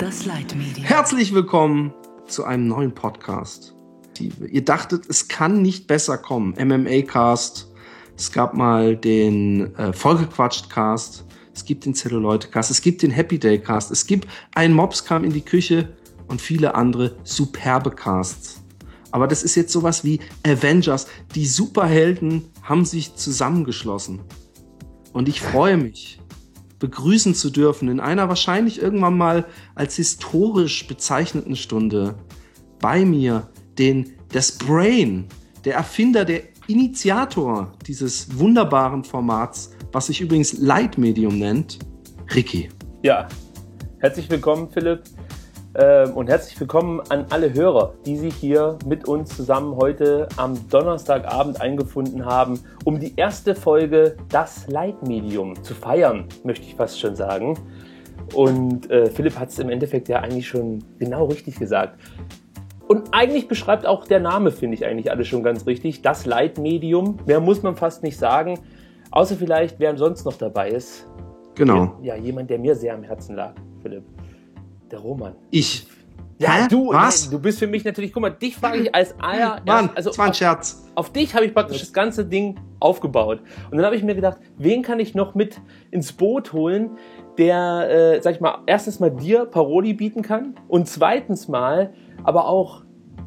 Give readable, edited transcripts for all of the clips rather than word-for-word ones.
Das Leitmedium. Herzlich willkommen zu einem neuen Podcast. Ihr dachtet, es kann nicht besser kommen. MMA-Cast, es gab mal den Vollgequatscht-Cast, es gibt den Zelluleute-Cast, es gibt den Happy Day-Cast, es gibt ein Mops kam in die Küche und viele andere superbe Casts. Aber das ist jetzt sowas wie Avengers. Die Superhelden haben sich zusammengeschlossen. Und ich freue mich, begrüßen zu dürfen in einer wahrscheinlich irgendwann mal als historisch bezeichneten Stunde bei mir das Brain, der Erfinder, der Initiator dieses wunderbaren Formats, was sich übrigens Leitmedium nennt, Ricky. Ja, herzlich willkommen, Philipp. Und herzlich willkommen an alle Hörer, die sich hier mit uns zusammen heute am Donnerstagabend eingefunden haben, um die erste Folge Das Leitmedium zu feiern, möchte ich fast schon sagen. Und Philipp hat es im Endeffekt ja eigentlich schon genau richtig gesagt. Und eigentlich beschreibt auch der Name, finde ich, eigentlich alles schon ganz richtig. Das Leitmedium, mehr muss man fast nicht sagen, außer vielleicht, wer sonst noch dabei ist. Genau. Ja, jemand, der mir sehr am Herzen lag, Philipp. Der Roman. Ich? Ja, du. Was? Nein, du bist für mich natürlich, guck mal, dich frage ich als aller... Mann, also das war ein Scherz. Auf dich habe ich praktisch das ganze Ding aufgebaut. Und dann habe ich mir gedacht, wen kann ich noch mit ins Boot holen, der, sag ich mal, erstens mal dir Paroli bieten kann und zweitens mal aber auch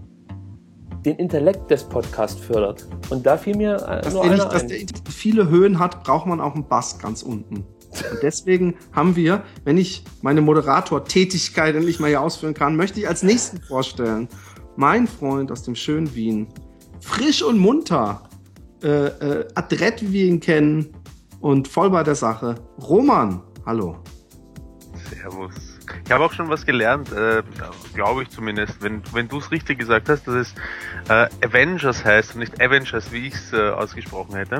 den Intellekt des Podcasts fördert. Und da fiel mir nur einer ein. Dass der viele Höhen hat, braucht man auch einen Bass ganz unten. Und deswegen haben wir, wenn ich meine Moderator-Tätigkeit endlich mal hier ausführen kann, möchte ich als nächsten vorstellen, mein Freund aus dem schönen Wien, frisch und munter, adrett, wie wir ihn kennen und voll bei der Sache, Roman, hallo. Servus. Ich habe auch schon was gelernt, glaube ich zumindest, wenn du es richtig gesagt hast, dass es Avengers heißt und nicht Avengers, wie ich es ausgesprochen hätte.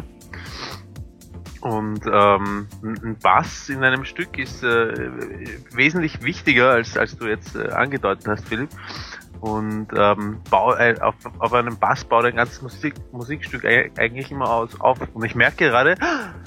Und ein Bass in einem Stück ist wesentlich wichtiger, als du jetzt angedeutet hast, Philipp. Und auf einem Bass baut ein ganzes Musikstück eigentlich immer auf. Und ich merke gerade,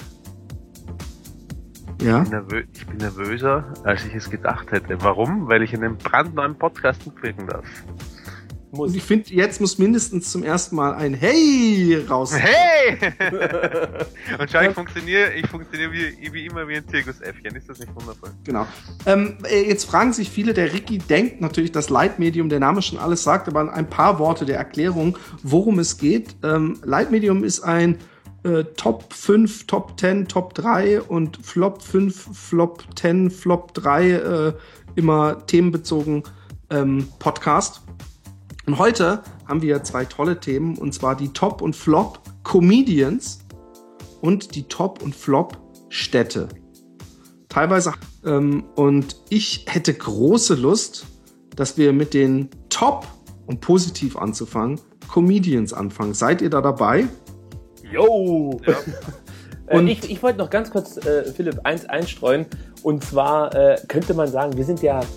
ja? Ich bin nervöser, als ich es gedacht hätte. Warum? Weil ich in einem brandneuen Podcast mitwirken darf. Und ich finde, jetzt muss mindestens zum ersten Mal ein Hey raus. Hey! Und schau, ich funktioniere wie immer wie ein Zirkusäffchen. Ist das nicht wundervoll? Genau. Jetzt fragen sich viele, der Ricky denkt natürlich, das Leitmedium, der Name schon alles sagt, aber ein paar Worte der Erklärung, worum es geht. Leitmedium ist ein Top 5, Top 10, Top 3 und Flop 5, Flop 10, Flop 3 immer themenbezogen Podcast. Und heute haben wir zwei tolle Themen, und zwar die Top- und Flop-Comedians und die Top- und Flop-Städte. Teilweise, und ich hätte große Lust, dass wir mit den Top, um positiv anzufangen, Comedians anfangen. Seid ihr da dabei? Jo! Ja. Und ich wollte noch ganz kurz, Philipp, eins einstreuen. Und zwar könnte man sagen, wir sind der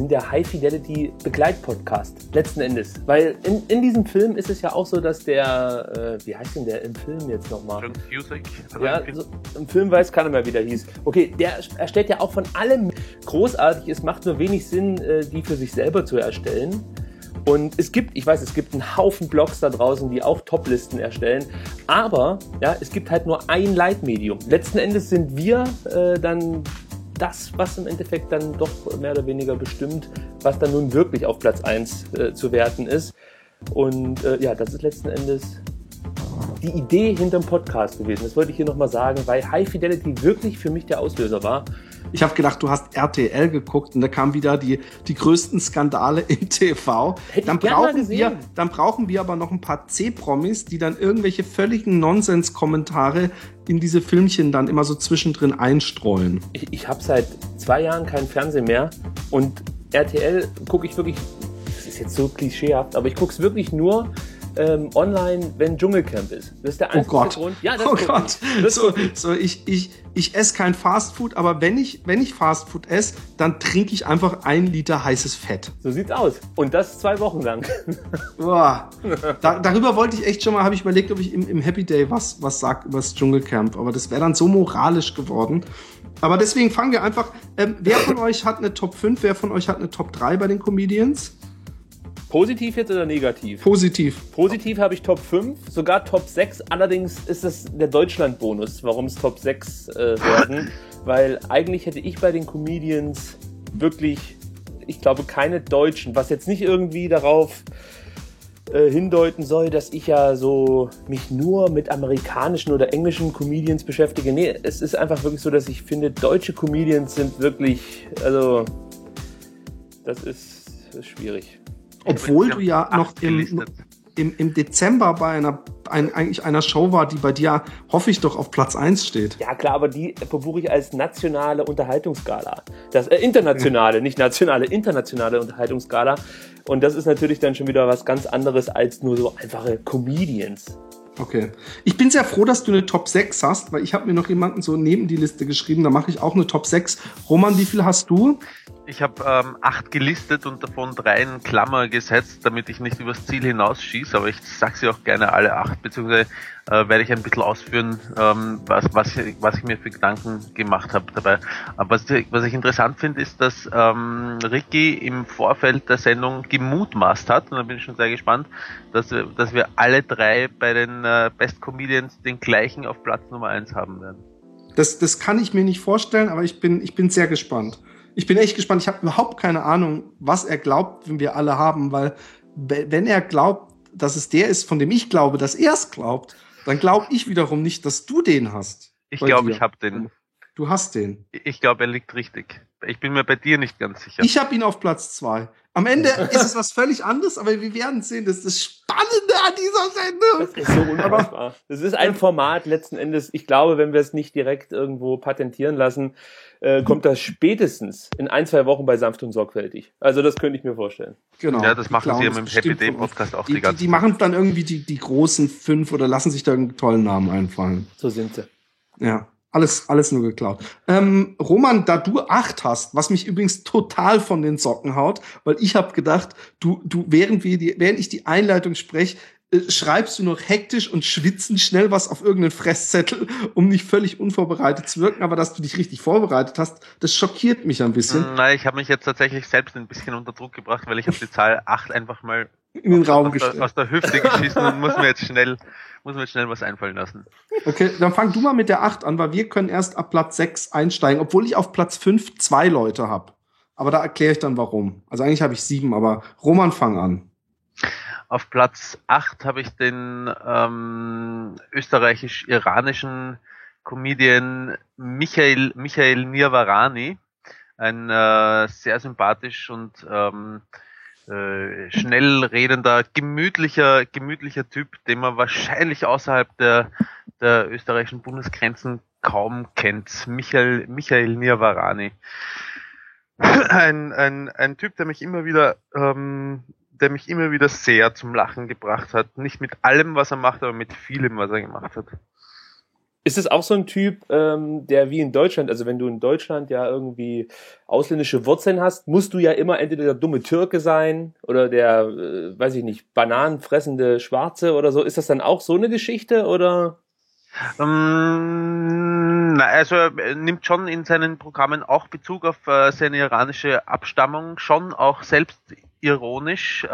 High-Fidelity-Begleitpodcast, letzten Endes. Weil in diesem Film ist es ja auch so, dass der, wie heißt denn der im Film jetzt nochmal? John Cusack. Ja, so, im Film weiß keiner mehr, wie der hieß. Okay, der erstellt ja auch von allem großartig. Es macht nur wenig Sinn, die für sich selber zu erstellen. Und es gibt einen Haufen Blogs da draußen, die auch Top-Listen erstellen. Aber ja, es gibt halt nur ein Leitmedium. Letzten Endes sind wir dann das, was im Endeffekt dann doch mehr oder weniger bestimmt, was dann nun wirklich auf Platz 1 zu werten ist. Und ja, das ist letzten Endes die Idee hinterm Podcast gewesen. Das wollte ich hier nochmal sagen, weil High Fidelity wirklich für mich der Auslöser war. Ich habe gedacht, du hast RTL geguckt und da kamen wieder die größten Skandale im TV. Dann brauchen wir aber noch ein paar C-Promis, die dann irgendwelche völligen Nonsens-Kommentare in diese Filmchen dann immer so zwischendrin einstreuen. Ich habe seit 2 Jahren kein Fernsehen mehr und RTL gucke ich wirklich, das ist jetzt so klischeehaft, aber ich gucke es wirklich nur, online, wenn Dschungelcamp ist. Das ist der einzige Grund. Ja, das ist Gott. Ich esse kein Fastfood, aber wenn ich Fastfood esse, dann trinke ich einfach 1 Liter heißes Fett. So sieht's aus. Und das 2 Wochen lang. Boah. Darüber wollte ich echt schon mal, habe ich überlegt, ob ich im Happy Day was sag über das Dschungelcamp. Aber das wäre dann so moralisch geworden. Aber deswegen fangen wir einfach. Wer von euch hat eine Top 5? Wer von euch hat eine Top 3 bei den Comedians? Positiv jetzt oder negativ? Positiv. Positiv habe ich Top 5, sogar Top 6. Allerdings ist es der Deutschland-Bonus, warum es Top 6 werden. Weil eigentlich hätte ich bei den Comedians wirklich, ich glaube, keine Deutschen, was jetzt nicht irgendwie darauf hindeuten soll, dass ich ja so mich nur mit amerikanischen oder englischen Comedians beschäftige. Nee, es ist einfach wirklich so, dass ich finde, deutsche Comedians sind wirklich, also das ist schwierig. Obwohl du ja noch im Dezember bei einer Show war, die bei dir, hoffe ich doch, auf Platz 1 steht. Ja klar, aber die verbuche ich als nationale Unterhaltungsgala. Das internationale, nicht nationale, internationale Unterhaltungsgala. Und das ist natürlich dann schon wieder was ganz anderes als nur so einfache Comedians. Okay. Ich bin sehr froh, dass du eine Top 6 hast, weil ich habe mir noch jemanden so neben die Liste geschrieben, da mache ich auch eine Top 6. Roman, wie viel hast du? Ich habe 8 gelistet und davon 3 in Klammer gesetzt, damit ich nicht übers Ziel hinausschieße, aber ich sag sie auch gerne alle 8, beziehungsweise werde ich ein bisschen ausführen, was ich mir für Gedanken gemacht habe dabei. Aber was ich interessant finde, ist, dass Ricky im Vorfeld der Sendung gemutmaßt hat, und da bin ich schon sehr gespannt, dass wir alle 3 bei den Best Comedians den gleichen auf Platz Nummer 1 haben werden. Das kann ich mir nicht vorstellen, aber ich bin sehr gespannt. Ich bin echt gespannt. Ich habe überhaupt keine Ahnung, was er glaubt, wenn wir alle haben, weil wenn er glaubt, dass es der ist, von dem ich glaube, dass er es glaubt, dann glaube ich wiederum nicht, dass du den hast. Ich glaube, ich habe den. Du hast den. Ich glaube, er liegt richtig. Ich bin mir bei dir nicht ganz sicher. Ich habe ihn auf Platz 2. Am Ende ist es was völlig anderes, aber wir werden sehen, das ist das Spannende an dieser Sendung. Das ist so unfassbar. Das ist ein Format letzten Endes. Ich glaube, wenn wir es nicht direkt irgendwo patentieren lassen, kommt das spätestens in 1-2 Wochen bei Sanft und Sorgfältig. Also das könnte ich mir vorstellen. Genau. Ja, das machen sie ja mit dem Happy Day Podcast auch die ganze Zeit. Die machen dann irgendwie die großen 5 oder lassen sich da einen tollen Namen einfallen. So sind sie. Ja. Alles nur geklaut. Roman, da du 8 hast, was mich übrigens total von den Socken haut, weil ich habe gedacht, du während ich die Einleitung spreche, schreibst du noch hektisch und schwitzend schnell was auf irgendeinen Fresszettel, um nicht völlig unvorbereitet zu wirken, aber dass du dich richtig vorbereitet hast, das schockiert mich ein bisschen. Nein, ich habe mich jetzt tatsächlich selbst ein bisschen unter Druck gebracht, weil ich habe die Zahl 8 einfach mal in den Raum gestellt. Aus der Hüfte geschissen und muss mir jetzt schnell was einfallen lassen. Okay, dann fang du mal mit der 8 an, weil wir können erst ab Platz 6 einsteigen, obwohl ich auf Platz 5 2 Leute habe. Aber da erkläre ich dann warum. Also eigentlich habe ich 7, aber Roman, fang an. Auf Platz 8 habe ich den österreichisch-iranischen Comedian Michael Nirvarani. Ein sehr sympathisch und schnell redender, gemütlicher Typ, den man wahrscheinlich außerhalb der österreichischen Bundesgrenzen kaum kennt. Michael Nirvarani. Ein Typ, der mich immer wieder sehr zum Lachen gebracht hat. Nicht mit allem, was er macht, aber mit vielem, was er gemacht hat. Ist es auch so ein Typ, der wie in Deutschland, also wenn du in Deutschland ja irgendwie ausländische Wurzeln hast, musst du ja immer entweder der dumme Türke sein oder der, weiß ich nicht, bananenfressende Schwarze oder so. Ist das dann auch so eine Geschichte oder? Also er nimmt schon in seinen Programmen auch Bezug auf seine iranische Abstammung, schon auch selbst ironisch,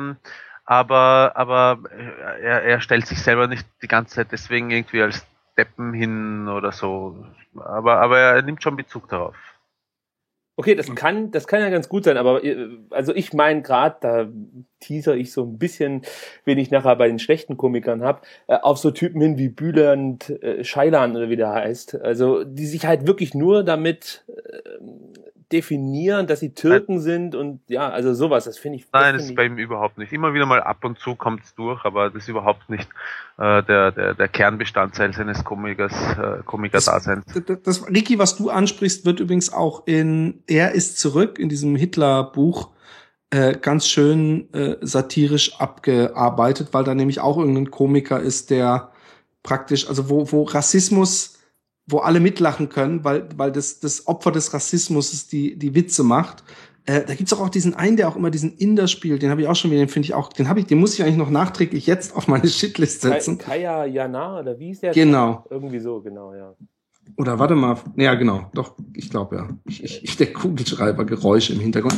aber er stellt sich selber nicht die ganze Zeit deswegen irgendwie als Deppen hin oder so. Aber er nimmt schon Bezug darauf. Okay, das kann ja ganz gut sein, aber also ich meine gerade, da teaser ich so ein bisschen, wen ich nachher bei den schlechten Komikern hab, auf so Typen hin wie Bülent Ceylan oder wie der heißt. Also die sich halt wirklich nur damit definieren, dass sie Türken sind und ja, also sowas, das finde ich... Nein, das ist bei ihm überhaupt nicht. Immer wieder mal ab und zu kommt es durch, aber das ist überhaupt nicht der Kernbestandteil seines Komiker-Daseins. Das, Ricky, was du ansprichst, wird übrigens auch in Er ist zurück, in diesem Hitler-Buch, ganz schön satirisch abgearbeitet, weil da nämlich auch irgendein Komiker ist, der praktisch, also wo Rassismus, wo alle mitlachen können, weil das Opfer des Rassismus die Witze macht. Da gibt's auch diesen einen, der auch immer diesen Inder spielt, den habe ich auch schon wieder, den finde ich auch, den muss ich eigentlich noch nachträglich jetzt auf meine Shitlist setzen. Kaya Jana, oder wie ist der? Genau. Irgendwie so, genau, ja. Oder warte mal, ja genau, doch, ich glaube ja. Der Kugelschreiber, Geräusche im Hintergrund.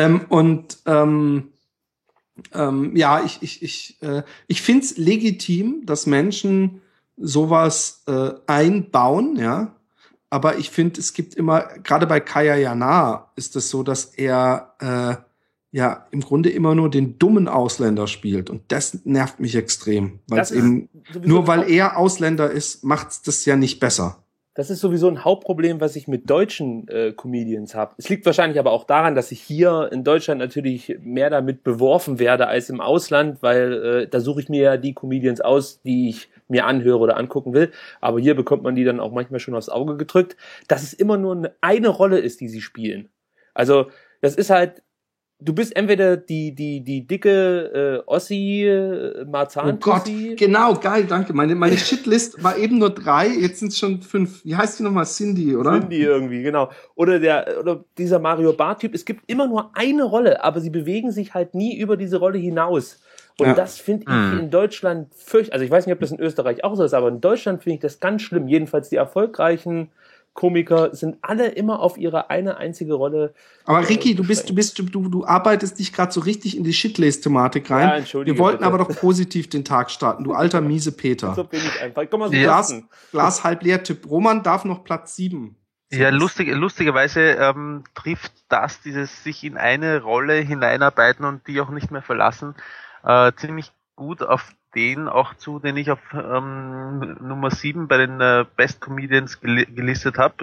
Ich finde es legitim, dass Menschen sowas einbauen, ja. Aber ich finde, es gibt immer, gerade bei Kaya Jana ist es so, dass er im Grunde immer nur den dummen Ausländer spielt. Und das nervt mich extrem. Weil es eben, nur weil er Ausländer ist, macht's das ja nicht besser. Das ist sowieso ein Hauptproblem, was ich mit deutschen Comedians habe. Es liegt wahrscheinlich aber auch daran, dass ich hier in Deutschland natürlich mehr damit beworfen werde als im Ausland, weil da suche ich mir ja die Comedians aus, die ich mir anhöre oder angucken will. Aber hier bekommt man die dann auch manchmal schon aufs Auge gedrückt, dass es immer nur eine Rolle ist, die sie spielen. Also das ist halt, du bist entweder die dicke Ossi, Marzahn. Oh Gott, genau, geil, danke. Meine Shitlist war eben nur 3, jetzt sind es schon 5. Wie heißt die nochmal? Cindy, oder? Cindy irgendwie, genau. Oder dieser Mario Barth-Typ. Es gibt immer nur eine Rolle, aber sie bewegen sich halt nie über diese Rolle hinaus. Und das finde ich in Deutschland also ich weiß nicht, ob das in Österreich auch so ist, aber in Deutschland finde ich das ganz schlimm. Jedenfalls die erfolgreichen Komiker sind alle immer auf ihre eine einzige Rolle. Aber Ricky, du arbeitest dich gerade so richtig in die Shitlist-Thematik rein. Ja, Entschuldige, wir wollten bitte. aber doch positiv den Tag starten, du alter miese Peter. So bin ich einfach. Komm mal so Glas halb leer Tipp. Roman darf noch Platz 7. Ja, lustigerweise trifft das, dieses sich in eine Rolle hineinarbeiten und die auch nicht mehr verlassen, ziemlich gut auf den auch zu, den ich auf Nummer 7 bei den Best Comedians gelistet habe.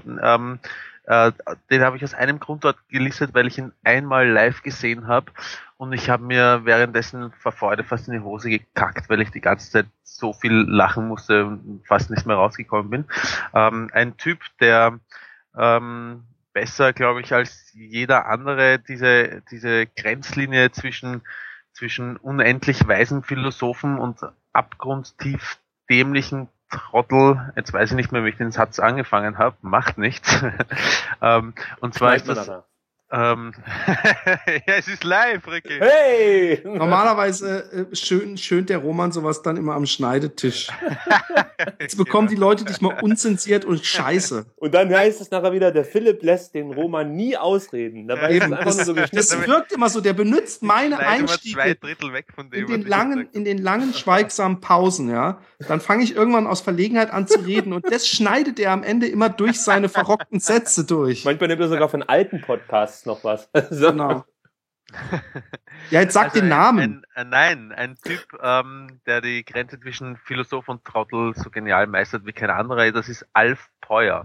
Den habe ich aus einem Grund dort gelistet, weil ich ihn einmal live gesehen habe und ich habe mir währenddessen vor Freude fast in die Hose gekackt, weil ich die ganze Zeit so viel lachen musste und fast nicht mehr rausgekommen bin. Ein Typ, der besser, glaube ich, als jeder andere diese Grenzlinie zwischen unendlich weisen Philosophen und abgrundtief dämlichen Trottel, jetzt weiß ich nicht mehr, wie ich den Satz angefangen habe, macht nichts. Und zwar ist das... ja, es ist live, Ricky. Hey! Normalerweise schönt der Roman sowas dann immer am Schneidetisch. Jetzt bekommen die Leute dich mal unzensiert und scheiße. Und dann heißt es nachher wieder, der Philipp lässt den Roman nie ausreden. Dabei ist es einfach nur so das wirkt immer so, der benutzt meine Einstiege 2/3 weg von dem, in den langen, schweigsamen Pausen, ja. Dann fange ich irgendwann aus Verlegenheit an zu reden und das schneidet er am Ende immer durch seine verrockten Sätze durch. Manchmal nimmt er sogar von alten Podcasts noch was. So. Genau. Ja, jetzt sag den Namen. Ein Typ, der die Grenze zwischen Philosoph und Trottel so genial meistert wie kein anderer, das ist Alf Peuer.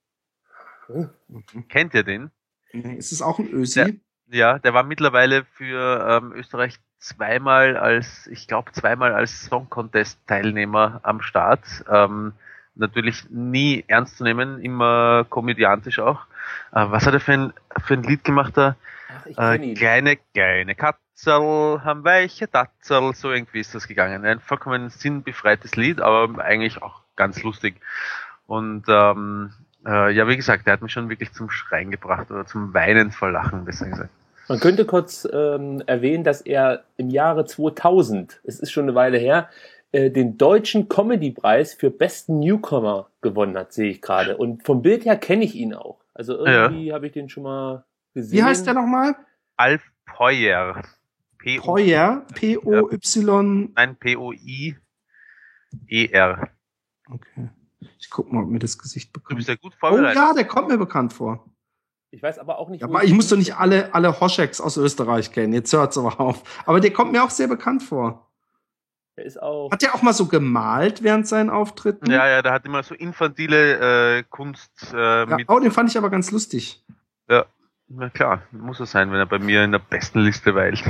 Kennt ihr den? Ist es auch ein Ösi? Der war mittlerweile für Österreich zweimal als Song Contest Teilnehmer am Start. Natürlich nie ernst zu nehmen, immer komödiantisch auch. Was hat er für ein Lied gemacht da? Kleine Katzel haben weiche Tatzel, so irgendwie ist das gegangen. Ein vollkommen sinnbefreites Lied, aber eigentlich auch ganz lustig. Und wie gesagt, der hat mich schon wirklich zum Schreien gebracht oder zum Weinen vor Lachen, besser gesagt. Man könnte kurz erwähnen, dass er im Jahre 2000, es ist schon eine Weile her, den deutschen Comedy-Preis für besten Newcomer gewonnen hat, sehe ich gerade. Und vom Bild her kenne ich ihn auch. Also irgendwie habe ich den schon mal gesehen. Wie heißt der nochmal? Alf Peuer. Peuer? P-O-Y... Nein, P-O-I-E-R. Okay. Ich guck mal, ob mir das Gesicht bekommt. Du bist ja gut vorbereitet. Oh ja, der kommt mir bekannt vor. Ich weiß aber auch nicht, aber ich muss doch nicht alle Hoscheks aus Österreich kennen. Jetzt hört's aber auf. Aber der kommt mir auch sehr bekannt vor. Der ist auch... Hat der auch mal so gemalt während seinen Auftritten? Ja, der hat immer so infantile Kunst mit... Oh, den fand ich aber ganz lustig. Ja, na klar, muss er sein, wenn er bei mir in der besten Liste weilt.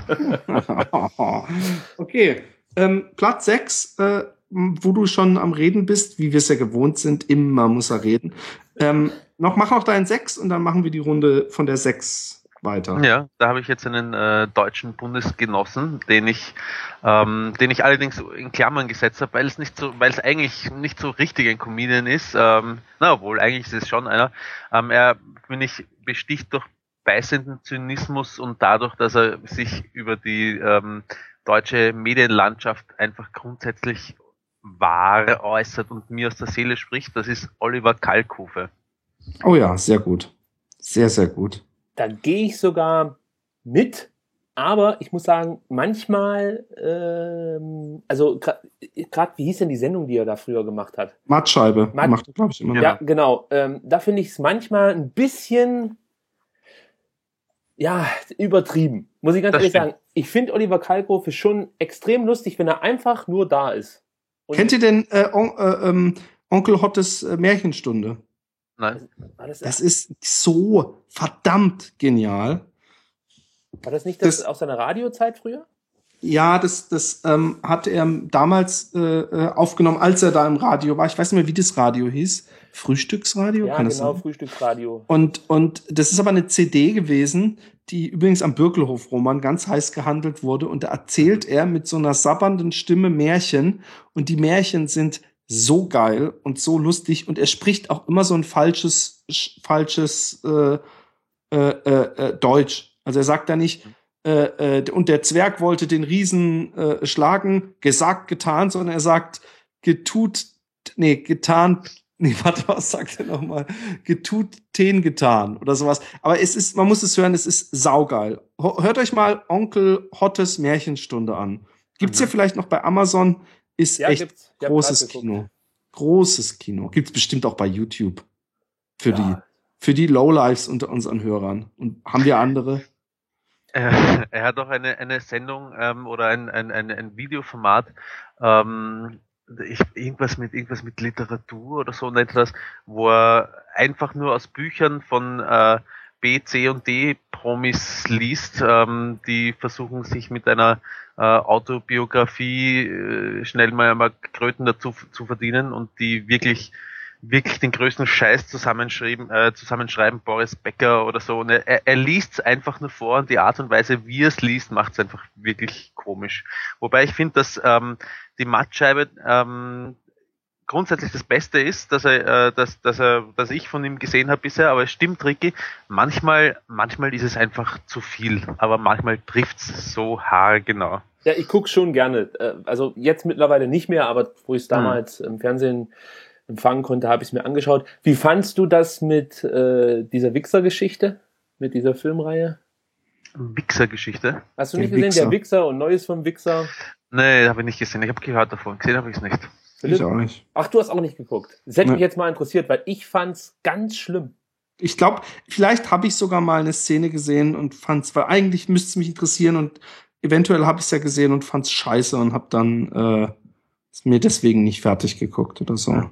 Okay, Platz 6, wo du schon am Reden bist, wie wir es ja gewohnt sind, immer muss er reden. Mach noch deinen 6 und dann machen wir die Runde von der 6 weiter. Ja, da habe ich jetzt einen deutschen Bundesgenossen, den ich allerdings in Klammern gesetzt habe, weil es eigentlich nicht so richtig ein Comedian ist. Obwohl eigentlich ist es schon einer. Er, finde ich, besticht durch beißenden Zynismus und dadurch, dass er sich über die deutsche Medienlandschaft einfach grundsätzlich wahr äußert und mir aus der Seele spricht. Das ist Oliver Kalkofe. Oh ja, sehr gut. Sehr, sehr gut. Da gehe ich sogar mit, aber ich muss sagen, manchmal, also gerade, wie hieß denn die Sendung, die er da früher gemacht hat? Mattscheibe macht er, glaube ich, immer noch. Ja, genau. Da finde ich es manchmal ein bisschen, ja, übertrieben. Muss ich ganz ehrlich sagen. Ich finde Oliver Kalkofe schon extrem lustig, wenn er einfach nur da ist. Und kennt ihr denn Onkel Hottes Märchenstunde? Nein. Das ist so verdammt genial. War das nicht das aus seiner Radiozeit früher? Ja, das hat er damals aufgenommen, als er da im Radio war. Ich weiß nicht mehr, wie das Radio hieß. Frühstücksradio? Ja, kann genau, das sein? Frühstücksradio. Und das ist aber eine CD gewesen, die übrigens am Birkelhof-Roman ganz heiß gehandelt wurde. Und da erzählt er mit so einer sabbernden Stimme Märchen. Und die Märchen sind so geil und so lustig. Und er spricht auch immer so ein falsches Deutsch. Also er sagt da nicht, und der Zwerg wollte den Riesen schlagen, gesagt, getan, sondern er sagt, was sagt er nochmal? Getan oder sowas. Aber man muss es hören, es ist saugeil. Hört euch mal Onkel Hottes Märchenstunde an. Gibt's ja vielleicht noch bei Amazon, ist Ja, echt großes geguckt. Kino. Großes Kino. Gibt's bestimmt auch bei YouTube. Für die Lowlifes unter unseren Hörern. Und haben wir andere? Er hat auch eine Sendung oder ein Videoformat, irgendwas mit Literatur oder so nennt er das, wo er einfach nur aus Büchern von B, C und D Promis liest, die versuchen sich mit einer Autobiografie schnell mal Kröten dazu zu verdienen und die wirklich den größten Scheiß zusammenschreiben, Boris Becker oder so. Und er liest es einfach nur vor und die Art und Weise, wie er es liest, macht es einfach wirklich komisch. Wobei ich finde, dass die Mattscheibe grundsätzlich das Beste ist, dass ich von ihm gesehen habe bisher, aber es stimmt, Ricky, manchmal ist es einfach zu viel, aber manchmal trifft's so haargenau. Ja, ich gucke schon gerne. Also jetzt mittlerweile nicht mehr, aber wo ich es damals im Fernsehen empfangen konnte, habe ich es mir angeschaut. Wie fandst du das mit dieser Wichser-Geschichte? Mit dieser Filmreihe? Wichser-Geschichte? Hast du nicht gesehen? Der Wichser und Neues vom Wichser? Nee, habe ich nicht gesehen. Ich habe gehört davon. Gesehen habe ich es nicht. Philipp? Ich auch nicht. Ach, du hast auch nicht geguckt. Das hätte mich jetzt mal interessiert, weil ich fand's ganz schlimm. Ich glaube, vielleicht habe ich sogar mal eine Szene gesehen und fand's, weil eigentlich müsste es mich interessieren und eventuell habe ich es ja gesehen und fand's scheiße und habe dann mir deswegen nicht fertig geguckt oder so.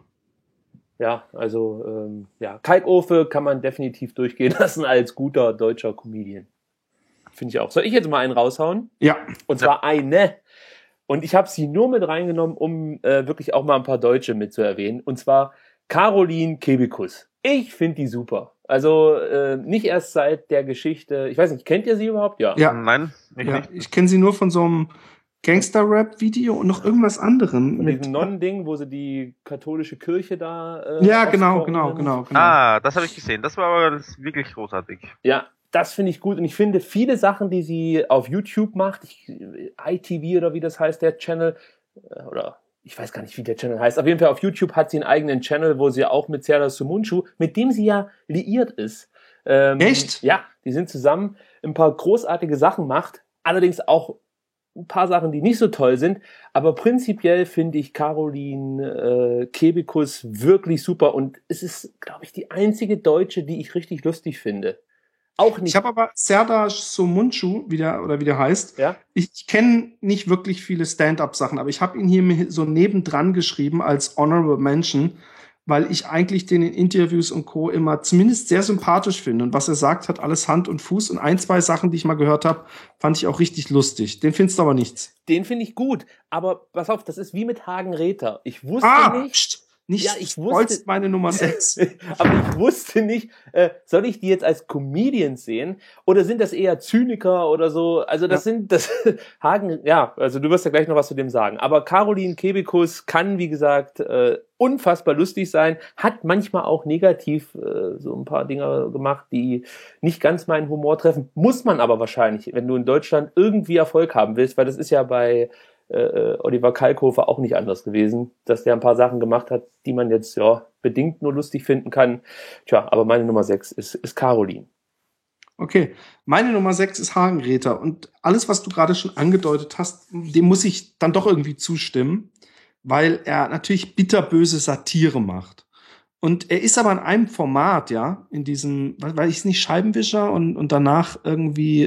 Ja, also Kalkofe kann man definitiv durchgehen lassen als guter deutscher Comedian. Finde ich auch. Soll ich jetzt mal einen raushauen? Ja. Und zwar eine. Und ich habe sie nur mit reingenommen, um wirklich auch mal ein paar Deutsche mit zu erwähnen. Und zwar Caroline Kebekus. Ich finde die super. Also nicht erst seit der Geschichte. Ich weiß nicht, kennt ihr sie überhaupt? Ja. Nein, nicht. Ich kenne sie nur von so einem Gangster-Rap-Video und noch irgendwas anderem. Mit diesem Nonnending, wo sie die katholische Kirche da ja, genau. Das habe ich gesehen. Das war aber wirklich großartig. Ja, das finde ich gut. Und ich finde viele Sachen, die sie auf YouTube macht, ITV oder wie das heißt, der Channel, oder ich weiß gar nicht, wie der Channel heißt. Auf jeden Fall auf YouTube hat sie einen eigenen Channel, wo sie auch mit Serdar Somuncu, mit dem sie ja liiert ist. Echt? Ja, die sind zusammen, ein paar großartige Sachen macht. Allerdings auch ein paar Sachen, die nicht so toll sind. Aber prinzipiell finde ich Caroline Kebekus wirklich super. Und es ist, glaube ich, die einzige Deutsche, die ich richtig lustig finde. Auch nicht. Ich habe aber Serdar Somuncu, wie der heißt. Ja? Ich kenne nicht wirklich viele Stand-up-Sachen, aber ich habe ihn hier so nebendran geschrieben als Honorable Mention, weil ich eigentlich den in Interviews und Co. immer zumindest sehr sympathisch finde. Und was er sagt, hat alles Hand und Fuß. Und ein, zwei Sachen, die ich mal gehört habe, fand ich auch richtig lustig. Den findest du aber nichts. Den finde ich gut. Aber pass auf, das ist wie mit Hagen Räther. Ich wusste nicht. nicht Ja, ich wusste meine Nummer 6. Aber ich wusste nicht, soll ich die jetzt als Comedians sehen oder sind das eher Zyniker oder so? Also das Hagen, ja, also du wirst ja gleich noch was zu dem sagen. Aber Caroline Kebekus kann, wie gesagt, unfassbar lustig sein, hat manchmal auch negativ so ein paar Dinge gemacht, die nicht ganz meinen Humor treffen. Muss man aber wahrscheinlich, wenn du in Deutschland irgendwie Erfolg haben willst, weil das ist ja bei Oliver Kalkofe auch nicht anders gewesen, dass der ein paar Sachen gemacht hat, die man jetzt bedingt nur lustig finden kann. Tja, aber meine Nummer 6 ist Caroline. Okay, meine Nummer 6 ist Hagenräther. Und alles, was du gerade schon angedeutet hast, dem muss ich dann doch irgendwie zustimmen, weil er natürlich bitterböse Satire macht. Und er ist aber in einem Format, ja, in diesem, weil ich es nicht, Scheibenwischer und danach irgendwie,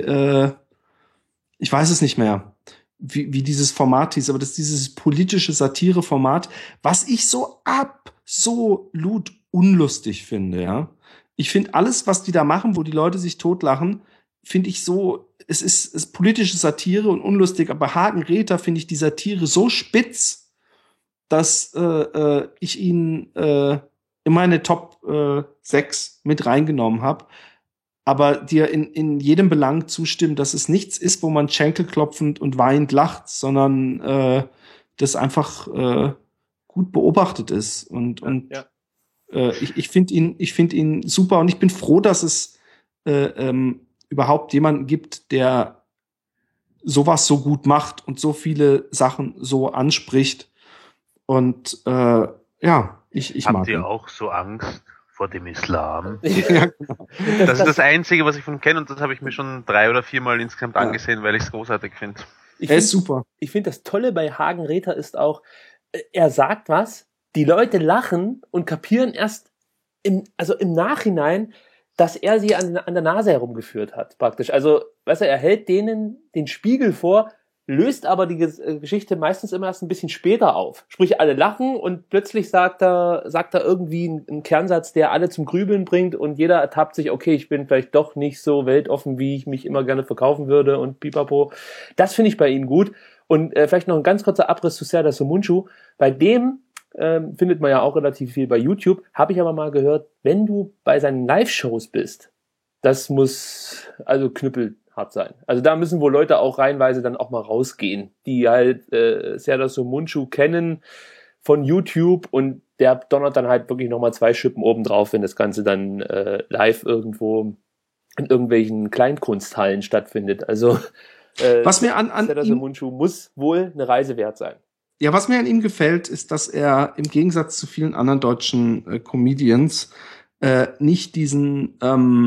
ich weiß es nicht mehr, wie dieses Format hieß, aber das ist dieses politische Satire-Format, was ich so absolut unlustig finde, ja. Ich finde alles, was die da machen, wo die Leute sich totlachen, finde ich so, es ist politische Satire und unlustig, aber Hagenräther finde ich die Satire so spitz, dass ich ihn in meine Top 6 mit reingenommen habe, aber dir in jedem Belang zustimmen, dass es nichts ist, wo man schenkelklopfend und weinend lacht, sondern das einfach gut beobachtet ist. Und Ja. ich finde ihn super und ich bin froh, dass es überhaupt jemanden gibt, der sowas so gut macht und so viele Sachen so anspricht. Und ich mag Habt ihr ihn. auch so Angst vor dem Islam? Ja, genau. Das ist das Einzige, was ich von kenne, und das habe ich mir schon 3 oder 4 Mal insgesamt angesehen, weil ich es großartig finde. Er ist super. Ich finde, das Tolle bei Hagenräther ist auch, er sagt was, die Leute lachen und kapieren erst im Nachhinein, dass er sie an der Nase herumgeführt hat, praktisch. Also, weißt du, er hält denen den Spiegel vor, löst aber die Geschichte meistens immer erst ein bisschen später auf. Sprich, alle lachen und plötzlich sagt er irgendwie einen Kernsatz, der alle zum Grübeln bringt und jeder ertappt sich, okay, ich bin vielleicht doch nicht so weltoffen, wie ich mich immer gerne verkaufen würde und pipapo. Das finde ich bei ihm gut. Und vielleicht noch ein ganz kurzer Abriss zu Serdar Somuncu. Bei dem findet man ja auch relativ viel bei YouTube. Habe ich aber mal gehört, wenn du bei seinen Live-Shows bist, das muss also knüppelhart sein. Also da müssen wohl Leute auch reihenweise dann auch mal rausgehen, die halt Serdar Somuncu kennen von YouTube und der donnert dann halt wirklich nochmal 2 Schippen obendrauf, wenn das Ganze dann live irgendwo in irgendwelchen Kleinkunsthallen stattfindet. Also Was mir an Serdar Somuncu muss wohl eine Reise wert sein. Ja, was mir an ihm gefällt, ist, dass er im Gegensatz zu vielen anderen deutschen Comedians nicht diesen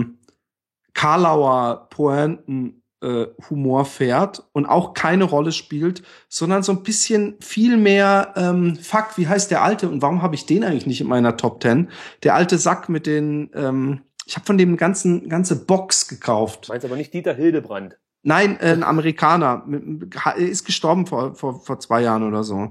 Karlauer Pointen Humor fährt und auch keine Rolle spielt, sondern so ein bisschen viel mehr fuck, wie heißt der Alte und warum habe ich den eigentlich nicht in meiner Top 10? Der alte Sack mit den ich habe von dem ganze Box gekauft. Meinst aber nicht Dieter Hildebrand? Nein, ein Amerikaner. Ist gestorben vor 2 Jahren oder so.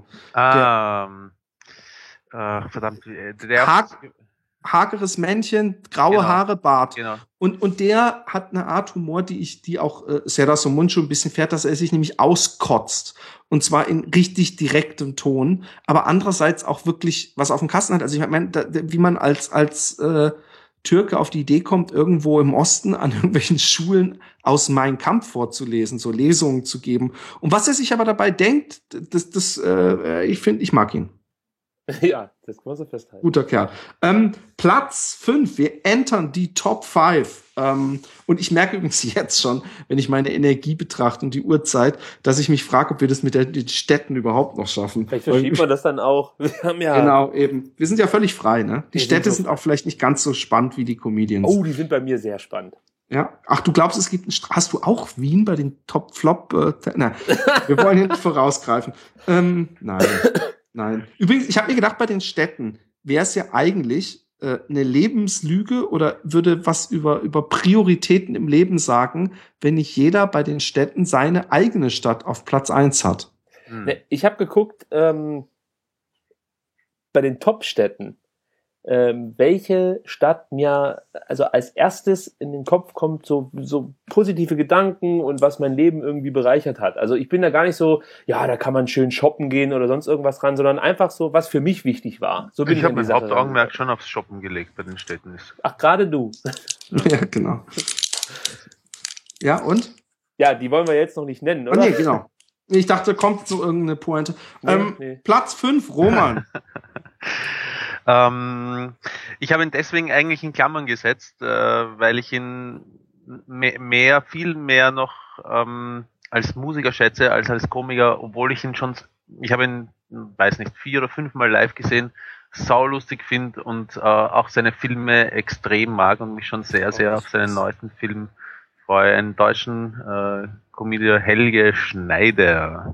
Verdammt. Hageres Männchen, graue Haare, Bart. Genau. Und der hat eine Art Humor, die auch Serdar Somuncu ein bisschen fährt, dass er sich nämlich auskotzt. Und zwar in richtig direktem Ton. Aber andererseits auch wirklich was auf dem Kasten hat. Also ich meine, wie man als Türke auf die Idee kommt, irgendwo im Osten an irgendwelchen Schulen aus Mein Kampf vorzulesen, so Lesungen zu geben. Und was er sich aber dabei denkt, ich mag ihn. Ja, das kann man so festhalten. Guter Kerl. Platz 5, wir entern die Top 5. Und ich merke übrigens jetzt schon, wenn ich meine Energie betrachte und die Uhrzeit, dass ich mich frage, ob wir das mit den Städten überhaupt noch schaffen. Vielleicht verschiebt man das dann auch. Wir haben ja genau, eben. Wir sind ja völlig frei, ne? Die Städte sind auch vielleicht nicht ganz so spannend wie die Comedians. Oh, die sind bei mir sehr spannend. Ja. Ach, du glaubst, es gibt hast du auch Wien bei den Top-Flop? Nein, wir wollen hier nicht vorausgreifen. Nein. Übrigens, ich habe mir gedacht, bei den Städten wäre es ja eigentlich eine Lebenslüge oder würde was über Prioritäten im Leben sagen, wenn nicht jeder bei den Städten seine eigene Stadt auf Platz 1 hat. Ich habe geguckt, bei den Top-Städten welche Stadt mir also als erstes in den Kopf kommt, so positive Gedanken und was mein Leben irgendwie bereichert hat. Also ich bin da gar nicht so, ja, da kann man schön shoppen gehen oder sonst irgendwas ran, sondern einfach so, was für mich wichtig war. So bin Ich habe an die mein Sache Hauptaugenmerk schon aufs Shoppen gelegt bei den Städten. Ach, gerade du. Ja, genau. Ja, und? Ja, die wollen wir jetzt noch nicht nennen, oder? Nee, genau. Ich dachte, kommt so irgendeine Pointe. Nee. Platz 5, Roman. Ich habe ihn deswegen eigentlich in Klammern gesetzt, weil ich ihn viel mehr noch als Musiker schätze als Komiker, obwohl ich habe ihn, weiß nicht, 4 oder 5 Mal live gesehen, saulustig finde und auch seine Filme extrem mag und mich schon sehr, sehr auf seinen neuesten Film freue. Einen deutschen Comedian, Helge Schneider.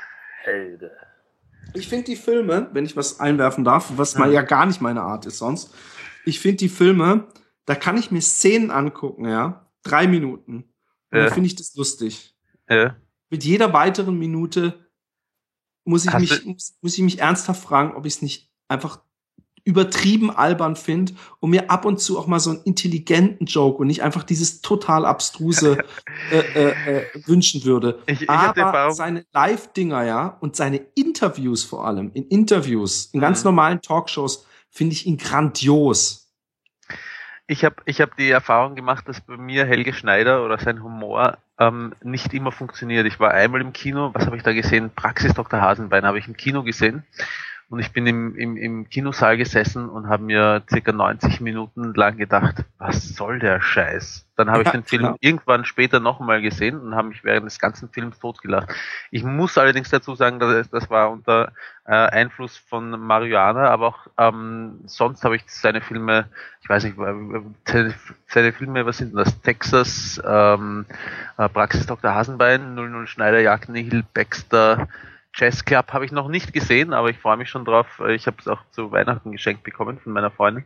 Ich finde die Filme, wenn ich was einwerfen darf, was mal ja gar nicht meine Art ist sonst, ich finde die Filme, da kann ich mir Szenen angucken, ja, 3 Minuten. Und dann finde ich das lustig. Mit jeder weiteren Minute muss ich mich ernsthaft fragen, ob ich es nicht einfach übertrieben albern finde und mir ab und zu auch mal so einen intelligenten Joke und nicht einfach dieses total abstruse wünschen würde. Aber seine Live-Dinger, ja, und seine Interviews vor allem, in ganz normalen Talkshows, finde ich ihn grandios. Ich hab die Erfahrung gemacht, dass bei mir Helge Schneider oder sein Humor nicht immer funktioniert. Ich war einmal im Kino, was habe ich da gesehen? Praxis Dr. Hasenbein habe ich im Kino gesehen. Und ich bin im Kinosaal gesessen und habe mir circa 90 Minuten lang gedacht, was soll der Scheiß? Dann habe ich den Film irgendwann später nochmal gesehen und habe mich während des ganzen Films totgelacht. Ich muss allerdings dazu sagen, das war unter Einfluss von Marihuana, aber auch sonst habe ich seine Filme, ich weiß nicht, seine Filme, was sind das? Texas, Praxis Dr. Hasenbein, 00 Schneider, Jagd Nihil, Baxter, Jazz Club habe ich noch nicht gesehen, aber ich freue mich schon drauf. Ich habe es auch zu Weihnachten geschenkt bekommen von meiner Freundin.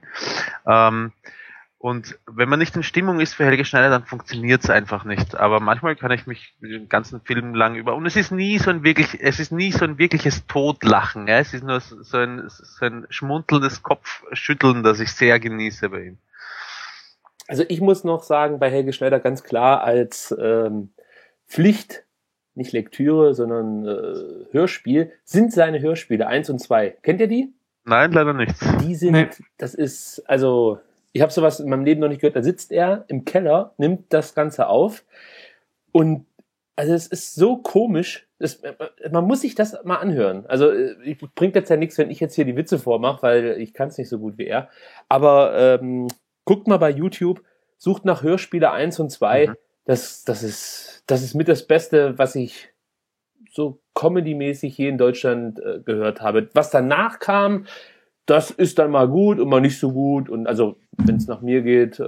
Und wenn man nicht in Stimmung ist für Helge Schneider, dann funktioniert es einfach nicht. Aber manchmal kann ich mich den ganzen Film lang über... Und es ist nie so ein wirkliches Totlachen. Ja? Es ist nur so ein schmunzelndes Kopfschütteln, das ich sehr genieße bei ihm. Also ich muss noch sagen, bei Helge Schneider ganz klar als Pflicht, nicht Lektüre, sondern Hörspiel, sind seine Hörspiele 1 und 2. Kennt ihr die? Nein, leider nicht. Die sind, das ist, also, ich habe sowas in meinem Leben noch nicht gehört. Da sitzt er im Keller, nimmt das Ganze auf und also es ist so komisch, man muss sich das mal anhören. Also bringt jetzt ja nichts, wenn ich jetzt hier die Witze vormache, weil ich kann es nicht so gut wie er. Aber guckt mal bei YouTube, sucht nach Hörspiele 1 und 2. Das ist mit das Beste, was ich so comedy-mäßig hier in Deutschland gehört habe. Was danach kam, das ist dann mal gut und mal nicht so gut. Und also, wenn es nach mir geht,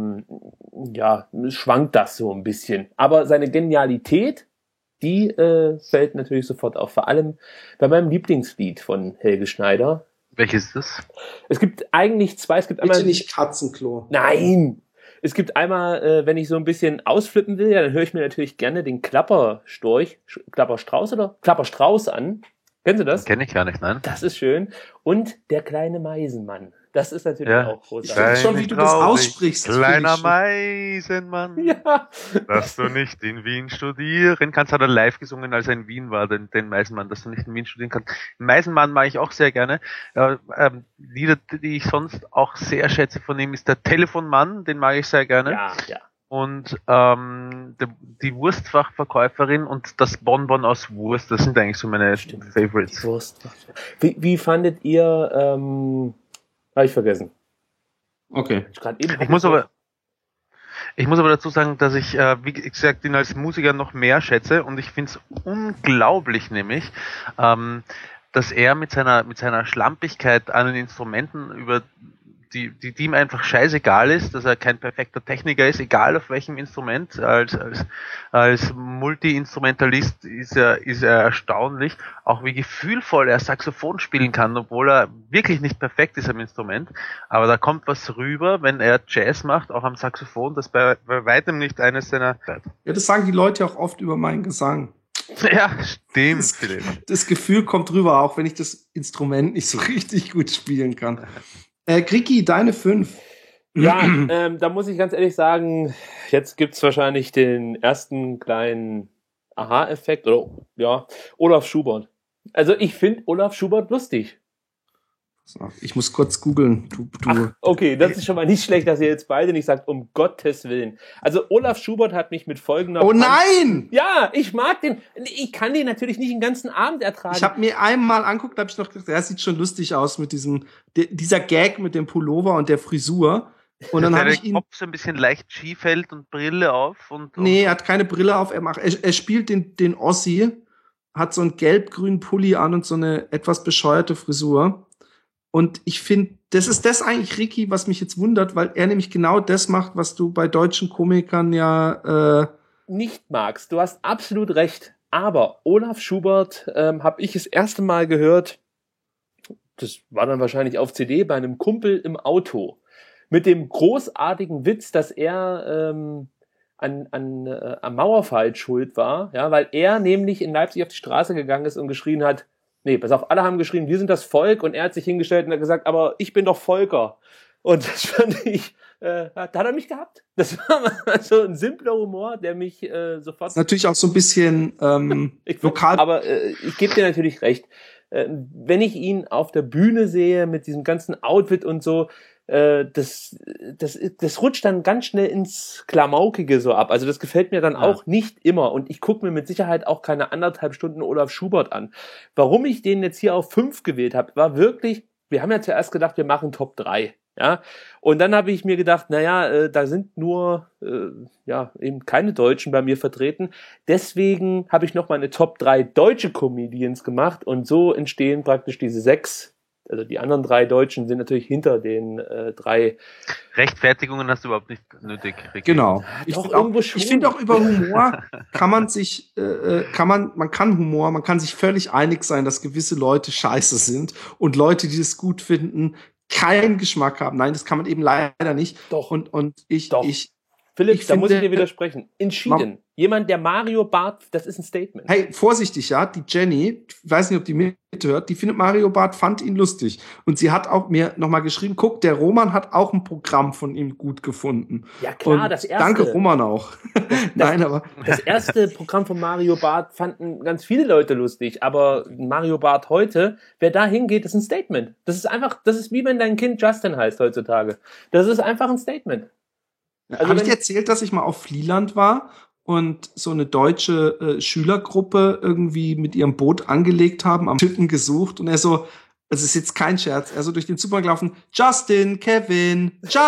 schwankt das so ein bisschen. Aber seine Genialität, die fällt natürlich sofort auf. Vor allem bei meinem Lieblingslied von Helge Schneider. Welches ist das? Es gibt eigentlich 2. Es gibt einmal... Bitte nicht Katzenklo. Nein! Es gibt einmal, wenn ich so ein bisschen ausflippen will, ja, dann höre ich mir natürlich gerne den Klapperstrauß an. Kennen Sie das? Kenne ich gar nicht, nein. Das ist schön. Und der kleine Meisenmann. Das ist natürlich auch großartig. Ich weiß schon, wie du das aussprichst. Kleiner Meisenmann, ja. Dass du nicht in Wien studieren kannst. Hat er live gesungen, als er in Wien war, den Meisenmann, dass du nicht in Wien studieren kannst. Meisenmann mag ich auch sehr gerne. Lieder, die ich sonst auch sehr schätze von ihm, ist der Telefonmann, den mag ich sehr gerne. Ja. Und die Wurstfachverkäuferin und das Bonbon aus Wurst, das sind eigentlich so meine Favorites. Wie fandet ihr, habe ich vergessen. Okay. Ich muss aber dazu sagen, dass ich, wie gesagt, ihn als Musiker noch mehr schätze und ich finde es unglaublich nämlich, dass er mit seiner Schlampigkeit an den Instrumenten über die ihm einfach scheißegal ist, dass er kein perfekter Techniker ist, egal auf welchem Instrument. Als Multi-Instrumentalist ist er erstaunlich, auch wie gefühlvoll er Saxophon spielen kann, obwohl er wirklich nicht perfekt ist am Instrument. Aber da kommt was rüber, wenn er Jazz macht, auch am Saxophon, das bei weitem nicht eines seiner... Ja, das sagen die Leute auch oft über meinen Gesang. Ja, stimmt. Das Gefühl kommt rüber, auch wenn ich das Instrument nicht so richtig gut spielen kann. Kriki, deine 5. Ja, da muss ich ganz ehrlich sagen, jetzt gibt's wahrscheinlich den ersten kleinen Aha-Effekt oder ja, Olaf Schubert. Also ich finde Olaf Schubert lustig. So, ich muss kurz googeln. Ach, okay, das ist schon mal nicht schlecht, dass ihr jetzt beide nicht sagt, um Gottes Willen. Also Olaf Schubert hat mich mit folgender... Oh nein! Ja, ich mag den. Ich kann den natürlich nicht den ganzen Abend ertragen. Ich habe mir einmal anguckt, habe ich noch gedacht, das sieht schon lustig aus mit dieser Gag mit dem Pullover und der Frisur. Und dann habe ich ihn... Kopf so ein bisschen leicht schief hält und Brille auf. Nee, er hat keine Brille auf. Er spielt den Ossi, hat so einen gelb-grünen Pulli an und so eine etwas bescheuerte Frisur. Und ich finde, das ist das eigentlich, Ricky, was mich jetzt wundert, weil er nämlich genau das macht, was du bei deutschen Komikern ja nicht magst. Du hast absolut recht. Aber Olaf Schubert habe ich das erste Mal gehört, das war dann wahrscheinlich auf CD bei einem Kumpel im Auto, mit dem großartigen Witz, dass er am Mauerfall schuld war, ja, weil er nämlich in Leipzig auf die Straße gegangen ist und geschrien hat, nee, pass auf, alle haben geschrien, wir sind das Volk, und er hat sich hingestellt und hat gesagt, aber ich bin doch Volker. Und das fand ich, da hat er mich gehabt. Das war mal so ein simpler Humor, der mich sofort... ist natürlich auch so ein bisschen lokal... Aber ich gebe dir natürlich recht. Wenn ich ihn auf der Bühne sehe, mit diesem ganzen Outfit und so, das rutscht dann ganz schnell ins Klamaukige so ab. Also das gefällt mir dann auch nicht immer. Und ich gucke mir mit Sicherheit auch keine 1,5 Stunden Olaf Schubert an. Warum ich den jetzt hier auf 5 gewählt habe, war wirklich, wir haben ja zuerst gedacht, wir machen Top 3. Ja, und dann habe ich mir gedacht, da sind nur eben keine Deutschen bei mir vertreten. Deswegen habe ich noch mal eine Top 3 deutsche Comedians gemacht, und so entstehen praktisch diese 6. Also die anderen 3 Deutschen sind natürlich hinter den 3. Rechtfertigungen hast du überhaupt nicht nötig, Ricky. Genau. Ich finde auch über Humor kann man sich, man kann sich völlig einig sein, dass gewisse Leute scheiße sind und Leute, die das gut finden, keinen Geschmack haben. Nein, das kann man eben leider nicht. Doch. Und Philipp, da muss ich dir widersprechen. Entschieden. Jemand, der Mario Barth, das ist ein Statement. Hey, vorsichtig, ja, die Jenny, ich weiß nicht, ob die mithört, die findet Mario Barth, fand ihn lustig. Und sie hat auch mir nochmal geschrieben, guck, der Roman hat auch ein Programm von ihm gut gefunden. Ja klar, und das erste. Danke, Roman auch. Das erste Programm von Mario Barth fanden ganz viele Leute lustig, aber Mario Barth heute, wer da hingeht, ist ein Statement. Das ist wie wenn dein Kind Justin heißt heutzutage. Das ist einfach ein Statement. Also habe ich dir erzählt, dass ich mal auf Vlieland war und so eine deutsche Schülergruppe irgendwie mit ihrem Boot angelegt haben, am Typen gesucht, und er so, das ist jetzt kein Scherz, er so durch den Supermarkt gelaufen, Justin, Kevin,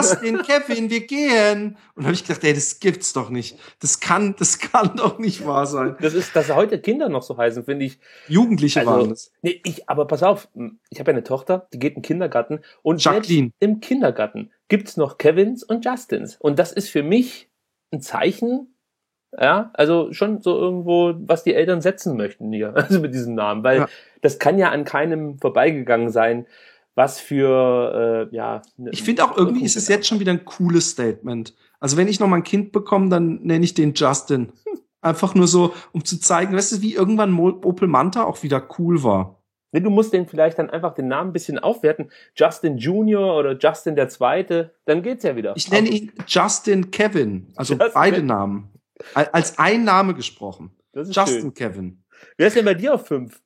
wir gehen. Und habe ich gedacht, ey, das gibt's doch nicht. Das kann doch nicht wahr sein. Dass heute Kinder noch so heißen, finde ich. Jugendliche waren das. Nee, aber pass auf, ich habe ja eine Tochter, die geht in den Kindergarten, und Jacqueline. Selbst im Kindergarten gibt's noch Kevins und Justins. Und das ist für mich ein Zeichen, ja, also schon so irgendwo, was die Eltern setzen möchten hier, also mit diesem Namen, weil das kann ja an keinem vorbeigegangen sein, was für, ich finde auch irgendwie ist es jetzt schon wieder ein cooles Statement. Also wenn ich noch mal ein Kind bekomme, dann nenne ich den Justin. Einfach nur so, um zu zeigen, weißt du, wie irgendwann Opel Manta auch wieder cool war. Nee, du musst den vielleicht dann einfach den Namen ein bisschen aufwerten. Justin Junior oder Justin der Zweite, dann geht's ja wieder. Ich nenne ihn Justin Kevin, also Justin beide Namen. Als ein Name gesprochen. Das ist Justin schön. Kevin. Wer ist denn bei dir auf 5?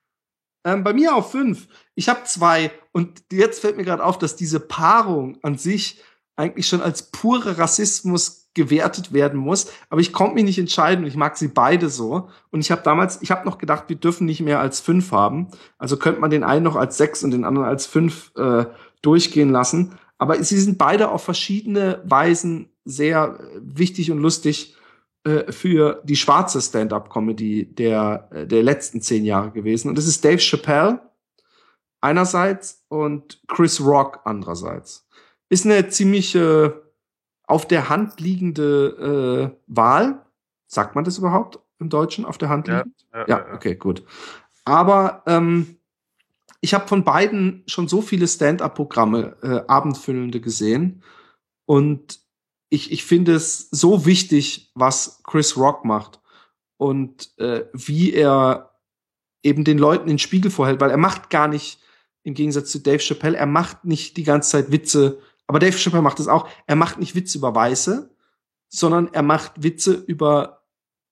Bei mir auf 5. Ich habe 2. Und jetzt fällt mir gerade auf, dass diese Paarung an sich eigentlich schon als purer Rassismus gewertet werden muss. Aber ich konnte mich nicht entscheiden, und ich mag sie beide so. Und ich habe noch gedacht, wir dürfen nicht mehr als 5 haben. Also könnte man den einen noch als 6 und den anderen als 5 durchgehen lassen. Aber sie sind beide auf verschiedene Weisen sehr wichtig und lustig für die schwarze Stand-up-Comedy der letzten 10 Jahre gewesen. Und das ist Dave Chappelle einerseits und Chris Rock andererseits. Ist eine ziemlich auf der Hand liegende Wahl. Sagt man das überhaupt im Deutschen, auf der Hand liegend? Ja, okay, gut. Aber ich habe von beiden schon so viele Stand-up-Programme, abendfüllende gesehen. Und ich finde es so wichtig, was Chris Rock macht und wie er eben den Leuten den Spiegel vorhält, weil er macht gar nicht im Gegensatz zu Dave Chappelle. Er macht nicht die ganze Zeit Witze, aber Dave Chappelle macht es auch. Er macht nicht Witze über Weiße, sondern er macht Witze über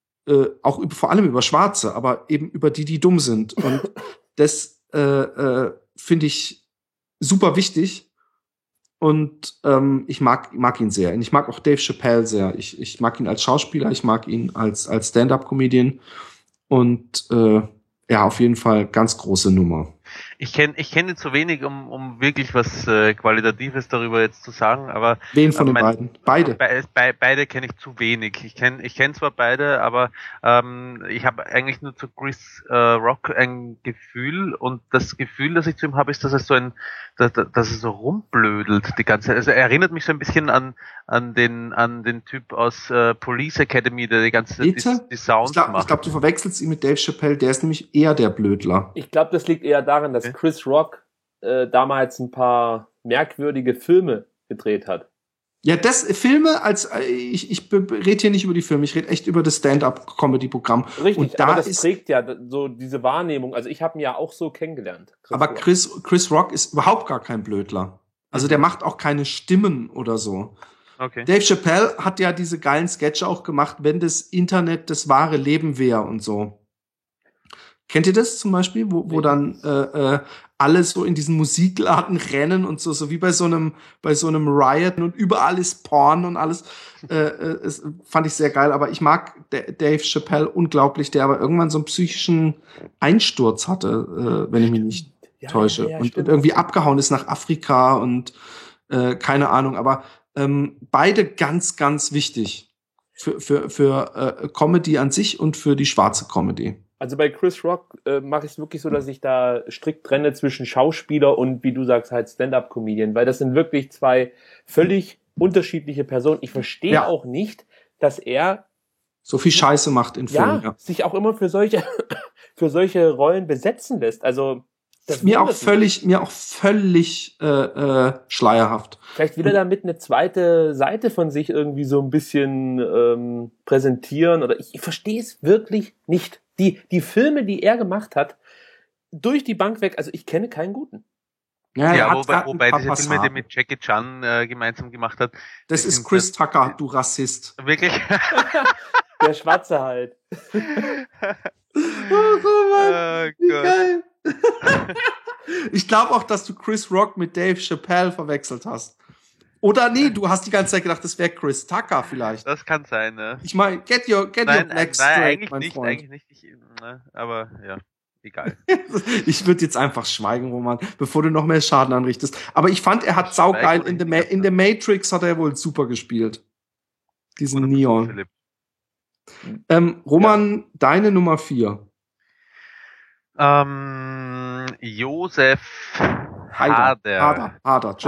vor allem über Schwarze, aber eben über die dumm sind. Und das finde ich super wichtig. Und ich mag ihn sehr. Und ich mag auch Dave Chappelle sehr. Ich mag ihn als Schauspieler, ich mag ihn als Stand-up-Comedian. Und ja, auf jeden Fall ganz große Nummer. Ich kenn ihn zu wenig, um wirklich was Qualitatives darüber jetzt zu sagen, aber wen von den beiden? Beide. Beide kenne ich zu wenig. Ich kenn zwar beide, aber ich habe eigentlich nur zu Chris Rock ein Gefühl, und das Gefühl, das ich zu ihm habe, ist, dass er dass er so rumblödelt die ganze Zeit. Also er erinnert mich so ein bisschen an den Typ aus Police Academy, der die ganze die Sounds macht. Ich glaube, du verwechselst ihn mit Dave Chappelle, der ist nämlich eher der Blödler. Ich glaube, das liegt eher daran, dass Chris Rock damals ein paar merkwürdige Filme gedreht hat. Ja, Filme ich rede hier nicht über die Filme, ich rede echt über das Stand-up-Comedy-Programm. Richtig, und aber das prägt ja so diese Wahrnehmung. Also ich habe ihn ja auch so kennengelernt. Chris Rock ist überhaupt gar kein Blödler. Also der macht auch keine Stimmen oder so. Okay. Dave Chappelle hat ja diese geilen Sketche auch gemacht, wenn das Internet das wahre Leben wäre und so. Kennt ihr das zum Beispiel, wo dann alle so in diesen Musikladen rennen und so wie bei so einem Riot und überall ist Porn und alles. Fand ich sehr geil, aber ich mag Dave Chappelle unglaublich, der aber irgendwann so einen psychischen Einsturz hatte, wenn ich mich nicht täusche. Und irgendwie abgehauen ist nach Afrika und keine Ahnung, aber beide ganz, ganz wichtig für Comedy an sich und für die schwarze Comedy. Also bei Chris Rock mache ich es wirklich so, dass ich da strikt trenne zwischen Schauspieler und, wie du sagst, halt Stand-up-Comedian, weil das sind wirklich zwei völlig unterschiedliche Personen. Ich verstehe auch nicht, dass er so viel Scheiße macht in Filmen. Ja, sich auch immer für solche Rollen besetzen lässt. Also das mir auch völlig schleierhaft. Vielleicht will er damit eine zweite Seite von sich irgendwie so ein bisschen präsentieren, oder ich verstehe es wirklich nicht. Die Filme, die er gemacht hat, durch die Bank weg, also ich kenne keinen guten. Ja, wobei diese Filme, die er mit Jackie Chan gemeinsam gemacht hat. Das ist Chris Tucker, du Rassist. Wirklich? Der Schwarze halt. Mann, wie geil. Ich glaube auch, dass du Chris Rock mit Dave Chappelle verwechselt hast. Oder nee, du hast die ganze Zeit gedacht, das wäre Chris Tucker vielleicht. Das kann sein, ne? Ich meine, get your black straight, mein Freund. Eigentlich nicht, aber ja, egal. Ich würde jetzt einfach schweigen, Roman, bevor du noch mehr Schaden anrichtest. Aber ich fand, er hat saugeil in The Matrix hat er wohl super gespielt. Diesen Neon. Roman, deine Nummer 4. Josef Hader.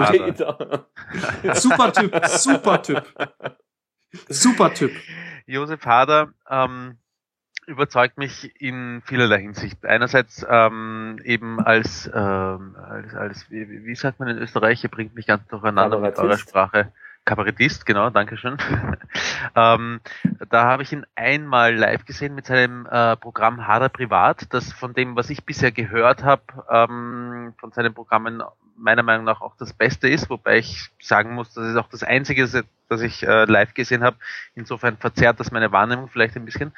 Super Typ. Josef Hader überzeugt mich in vielerlei Hinsicht. Einerseits eben als wie sagt man in Österreich, ihr bringt mich ganz durcheinander mit eurer Sprache. Kabarettist, genau, dankeschön. Da habe ich ihn einmal live gesehen mit seinem Programm Hader Privat, das von dem, was ich bisher gehört habe, von seinen Programmen meiner Meinung nach auch das Beste ist, wobei ich sagen muss, das ist auch das Einzige, das ich live gesehen habe. Insofern verzerrt das meine Wahrnehmung vielleicht ein bisschen.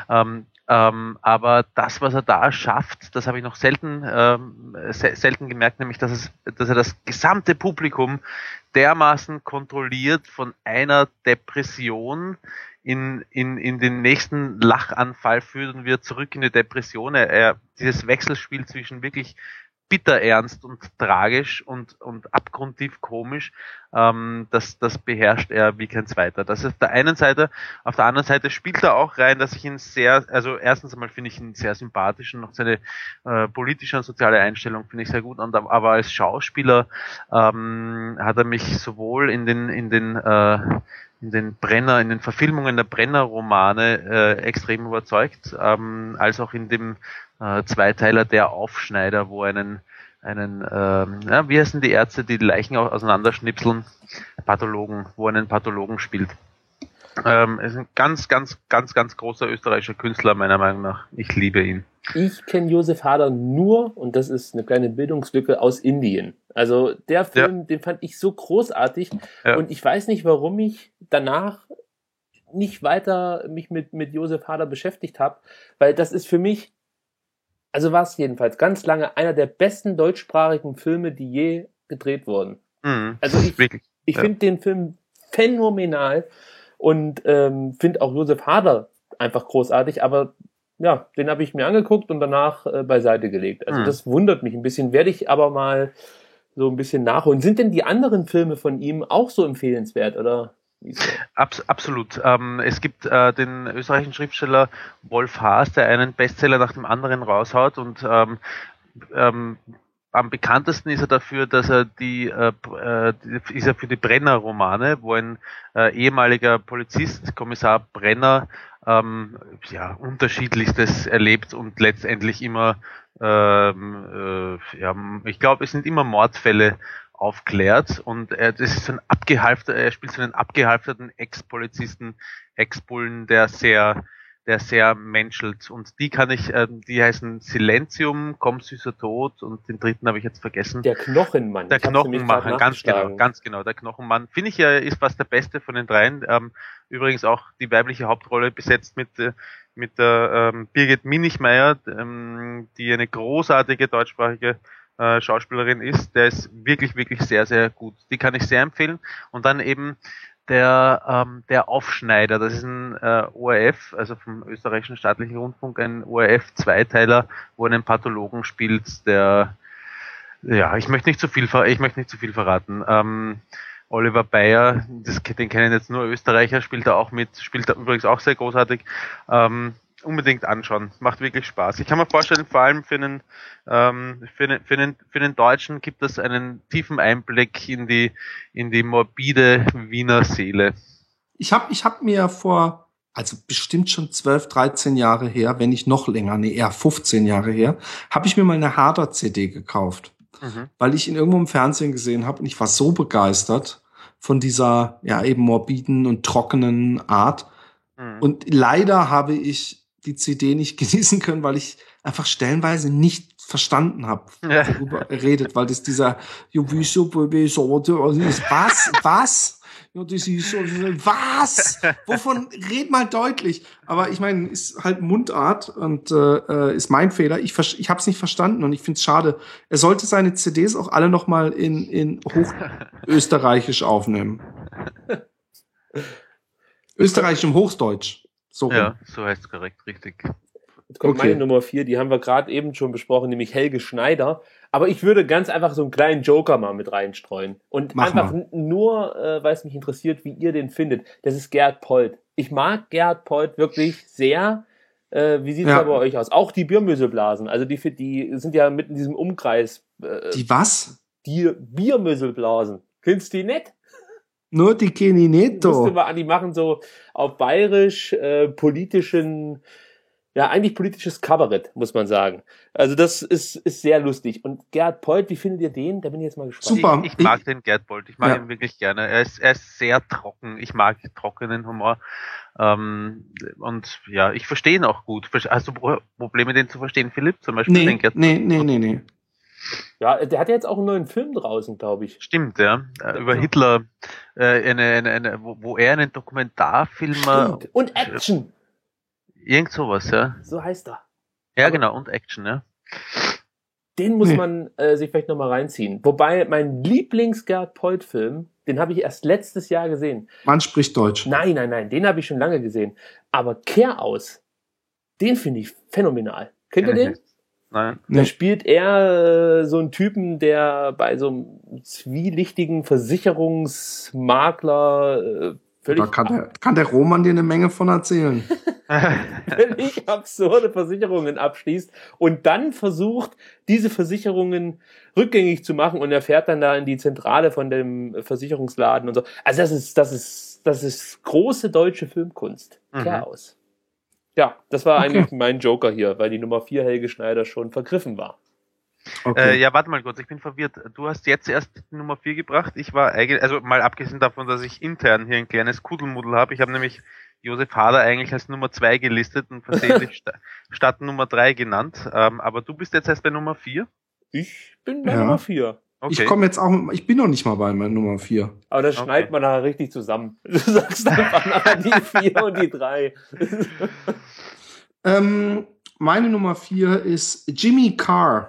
Aber das, was er da schafft, das habe ich noch selten gemerkt, nämlich, dass er das gesamte Publikum dermaßen kontrolliert von einer Depression in den nächsten Lachanfall führt und wieder zurück in die Depression. Dieses Wechselspiel zwischen wirklich bitterernst und tragisch und abgrundtief komisch, das beherrscht er wie kein zweiter. Das ist auf der einen Seite. Auf der anderen Seite spielt er auch rein, dass ich ihn also erstens einmal finde ich ihn sehr sympathisch und auch seine politische und soziale Einstellung finde ich sehr gut, aber als Schauspieler hat er mich sowohl in den Verfilmungen der Brenner-Romane extrem überzeugt, als auch in dem Zweiteiler Der Aufschneider, wo wie heißen die Ärzte, die Leichen auseinanderschnipseln? Pathologen, wo einen Pathologen spielt. Ist ein ganz, ganz, ganz, ganz großer österreichischer Künstler, meiner Meinung nach. Ich liebe ihn. Ich kenne Josef Hader nur, und das ist eine kleine Bildungslücke, aus Indien. Also der Film, den fand ich so großartig. Ja. Und ich weiß nicht, warum ich danach nicht weiter mich mit Josef Hader beschäftigt habe, weil das ist für mich, also war es jedenfalls ganz lange, einer der besten deutschsprachigen Filme, die je gedreht wurden. Mhm. Also ich finde den Film phänomenal und finde auch Josef Hader einfach großartig, aber ja, den habe ich mir angeguckt und danach beiseite gelegt. Also das wundert mich ein bisschen, werde ich aber mal so ein bisschen nachholen. Sind denn die anderen Filme von ihm auch so empfehlenswert, oder? Absolut. Es gibt den österreichischen Schriftsteller Wolf Haas, der einen Bestseller nach dem anderen raushaut und am bekanntesten ist er dafür, dass er ist er für die Brenner-Romane, wo ein ehemaliger Polizist, Kommissar Brenner, unterschiedlichstes erlebt und letztendlich immer, ich glaube, es sind immer Mordfälle aufklärt und er spielt so einen abgehalfterten Ex-Polizisten, Ex-Bullen, der sehr menschelt und die heißen Silentium, Komm süßer Tod und den dritten habe ich jetzt vergessen. Der Knochenmann. Der Knochenmann, ganz genau, der Knochenmann. Finde ich ja, ist fast der beste von den dreien. Übrigens auch die weibliche Hauptrolle besetzt mit der Birgit Minichmeier, die eine großartige deutschsprachige Schauspielerin ist. Der ist wirklich, wirklich sehr, sehr gut. Die kann ich sehr empfehlen. Und dann eben der Aufschneider, das ist ein ORF, also vom österreichischen staatlichen Rundfunk, ein ORF-Zweiteiler, wo einen Pathologen spielt, ich möchte nicht zu viel verraten. Oliver Bayer, den kennen jetzt nur Österreicher, spielt da übrigens auch sehr großartig. Unbedingt anschauen, macht wirklich Spaß. Ich kann mir vorstellen, vor allem für einen Deutschen gibt es einen tiefen Einblick in die morbide Wiener Seele. Ich hab mir also bestimmt schon 12, 13 Jahre her, wenn nicht noch länger, eher 15 Jahre her, habe ich mir mal eine Hader-CD gekauft, weil ich ihn irgendwo im Fernsehen gesehen habe und ich war so begeistert von dieser eben morbiden und trockenen Art. Und leider habe ich die CD nicht genießen können, weil ich einfach stellenweise nicht verstanden habe, worüber er redet, weil das dieser was? Ja, das ist so, was? Wovon? Red mal deutlich. Aber ich meine, ist halt Mundart und ist mein Fehler. Ich habe es nicht verstanden und ich finde es schade. Er sollte seine CDs auch alle noch mal in Hochösterreichisch aufnehmen. Österreichisch im Hochdeutsch. So ja, so heißt es korrekt, richtig. Jetzt kommt meine Nummer 4, die haben wir gerade eben schon besprochen, nämlich Helge Schneider. Aber ich würde ganz einfach so einen kleinen Joker mal mit reinstreuen. Und nur, weil es mich interessiert, wie ihr den findet. Das ist Gerd Polt. Ich mag Gerd Polt wirklich sehr. Wie sieht's da bei euch aus? Auch die Biermüsselblasen. Also die sind ja mit in diesem Umkreis. Die was? Die Biermüsselblasen. Findest du die nett? Nur die kenne ich nicht. Die machen so auf bayerisch eigentlich politisches Kabarett, muss man sagen. Also das ist sehr lustig. Und Gerd Polt, wie findet ihr den? Da bin ich jetzt mal gespannt. Super. Ich mag den Gerd Polt. Ich mag ihn wirklich gerne. Er ist sehr trocken. Ich mag trockenen Humor. Und ja, ich verstehe ihn auch gut. Hast du Probleme, den zu verstehen, Philipp? Zum Beispiel den Gerd Polt? Nee. Ja, der hat ja jetzt auch einen neuen Film draußen, glaube ich. Stimmt, ja. Über Hitler, wo er einen Dokumentarfilm... Stimmt. Und Action. Irgend sowas, ja. So heißt er. Ja, genau, und Action, ja. Den muss man sich vielleicht nochmal reinziehen. Wobei, mein Lieblings-Gerd Polt-Film, den habe ich erst letztes Jahr gesehen. Man spricht Deutsch. Nein, den habe ich schon lange gesehen. Aber Kehr aus, den finde ich phänomenal. Kennt ihr den? Nein. Da spielt er so einen Typen, der bei so einem zwielichtigen Versicherungsmakler Da kann der Roman dir eine Menge von erzählen. völlig absurde Versicherungen abschließt und dann versucht, diese Versicherungen rückgängig zu machen und er fährt dann da in die Zentrale von dem Versicherungsladen und so. Also das ist große deutsche Filmkunst. Kehr aus. Ja, das war eigentlich mein Joker hier, weil die Nummer 4 Helge Schneider schon vergriffen war. Okay. Ja, warte mal kurz, ich bin verwirrt. Du hast jetzt erst die Nummer 4 gebracht. Ich war eigentlich, also mal abgesehen davon, dass ich intern hier ein kleines Kuddelmuddel habe. Ich habe nämlich Josef Hader eigentlich als Nummer 2 gelistet und versehentlich statt Nummer 3 genannt. Aber du bist jetzt erst bei Nummer 4? Ich bin bei Nummer 4. Okay. Ich komme jetzt auch, ich bin noch nicht mal bei meiner Nummer 4. Aber das schneidet man nachher richtig zusammen. Du sagst einfach nachher die 4 und die 3. Meine Nummer 4 ist Jimmy Carr.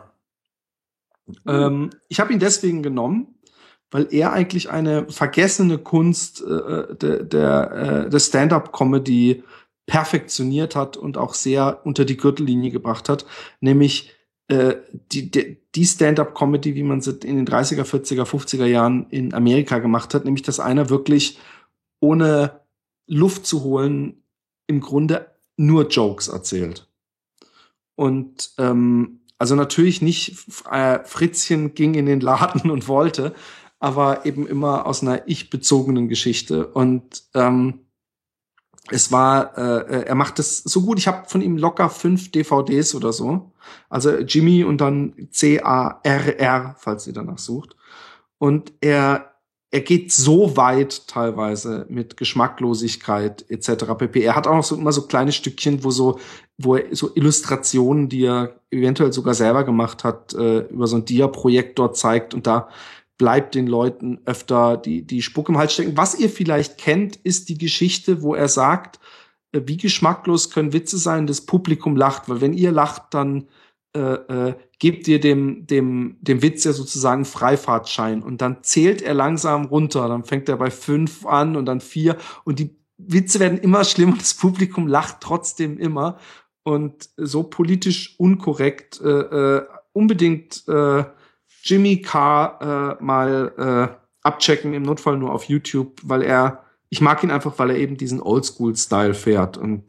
Ich habe ihn deswegen genommen, weil er eigentlich eine vergessene Kunst der Stand-up-Comedy perfektioniert hat und auch sehr unter die Gürtellinie gebracht hat, nämlich die Stand-up-Comedy, wie man sie in den 30er, 40er, 50er Jahren in Amerika gemacht hat, nämlich dass einer wirklich ohne Luft zu holen im Grunde nur Jokes erzählt. Und also natürlich nicht Fritzchen ging in den Laden und wollte, aber eben immer aus einer ich-bezogenen Geschichte. Und es war, er macht das so gut. Ich habe von ihm locker 5 DVDs oder so. Also Jimmy und dann CARR, falls ihr danach sucht. Und er geht so weit teilweise mit Geschmacklosigkeit etc. pp. Er hat auch noch so immer so kleine Stückchen, wo er so Illustrationen, die er eventuell sogar selber gemacht hat, über so ein Dia-Projektor zeigt, und da bleibt den Leuten öfter die Spucke im Hals stecken. Was ihr vielleicht kennt, ist die Geschichte, wo er sagt, wie geschmacklos können Witze sein, das Publikum lacht, weil wenn ihr lacht, dann gebt ihr dem Witz ja sozusagen Freifahrtschein, und dann zählt er langsam runter, dann fängt er bei 5 an und dann 4 und die Witze werden immer schlimmer, das Publikum lacht trotzdem immer, und so politisch unkorrekt unbedingt Jimmy Carr mal abchecken, im Notfall nur auf YouTube, weil ich mag ihn einfach, weil er eben diesen Oldschool-Style fährt und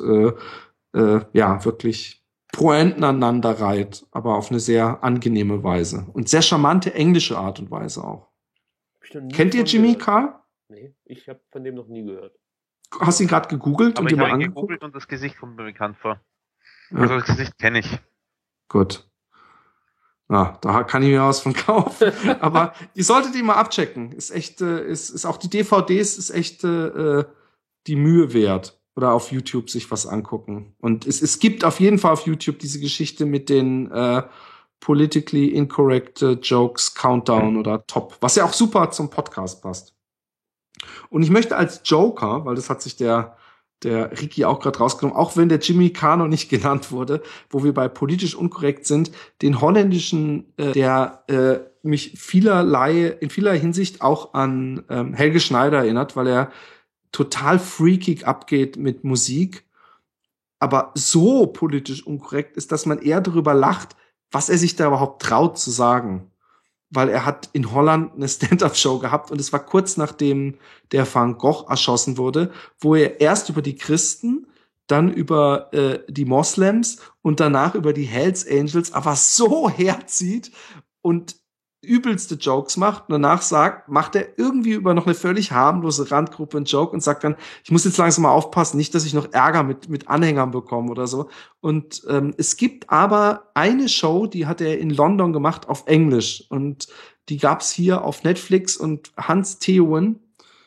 ja, wirklich Pointen aneinander reiht, aber auf eine sehr angenehme Weise und sehr charmante englische Art und Weise auch. Kennt ihr Jimmy Carr? Nee, ich habe von dem noch nie gehört. Hast du ihn gerade gegoogelt? Aber und ich habe ihn angeguckt? gegoogelt und das Gesicht kommt mir bekannt vor. Also das Gesicht kenne ich. Gut. Na, da kann ich mir was von kaufen. Aber ihr solltet ihn mal abchecken. Ist echt, ist auch die DVDs ist echt die Mühe wert. Oder auf YouTube sich was angucken. Und es gibt auf jeden Fall auf YouTube diese Geschichte mit den politically incorrect Jokes Countdown oder Top, was ja auch super zum Podcast passt. Und ich möchte als Joker, weil das hat sich der Ricky auch gerade rausgenommen, auch wenn der Jimmy Carr noch nicht genannt wurde, wo wir bei politisch unkorrekt sind, den holländischen, der mich in vieler Hinsicht auch an Helge Schneider erinnert, weil er total freakig abgeht mit Musik, aber so politisch unkorrekt ist, dass man eher darüber lacht, was er sich da überhaupt traut zu sagen. Weil er hat in Holland eine Stand-up-Show gehabt und es war kurz nachdem der Van Gogh erschossen wurde, wo er erst über die Christen, dann über die Moslems und danach über die Hells Angels aber so herzieht und übelste Jokes macht und danach macht er irgendwie über noch eine völlig harmlose Randgruppe einen Joke und sagt dann, ich muss jetzt langsam mal aufpassen, nicht, dass ich noch Ärger mit Anhängern bekomme oder so. Und es gibt aber eine Show, die hat er in London gemacht auf Englisch und die gab's hier auf Netflix und Hans Theeuwen.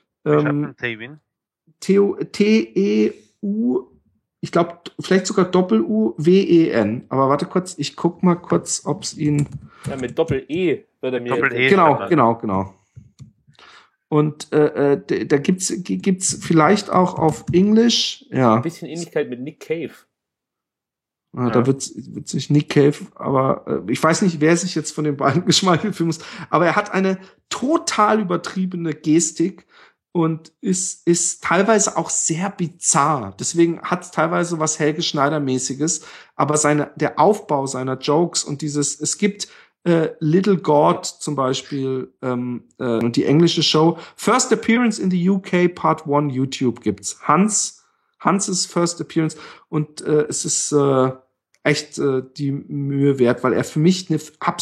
T-E-U, ich glaube, vielleicht sogar Doppel-U-W-E-N. Aber warte kurz, ich guck mal kurz, ob's ihn... Ja, mit Doppel-E wird er mir... Doppel-E. Genau. Und da gibt's vielleicht auch auf Englisch, ja. Ein bisschen Ähnlichkeit mit Nick Cave. Da wird sich Nick Cave, aber ich weiß nicht, wer sich jetzt von den beiden geschmeichelt fühlen muss. Aber er hat eine total übertriebene Gestik und ist teilweise auch sehr bizarr. Deswegen hat es teilweise was Helge Schneider-mäßiges. Aber der Aufbau seiner Jokes und es gibt Little God zum Beispiel und die englische Show. First Appearance in the UK Part 1 YouTube gibt's. Hanses First Appearance und es ist echt die Mühe wert, weil er für mich ein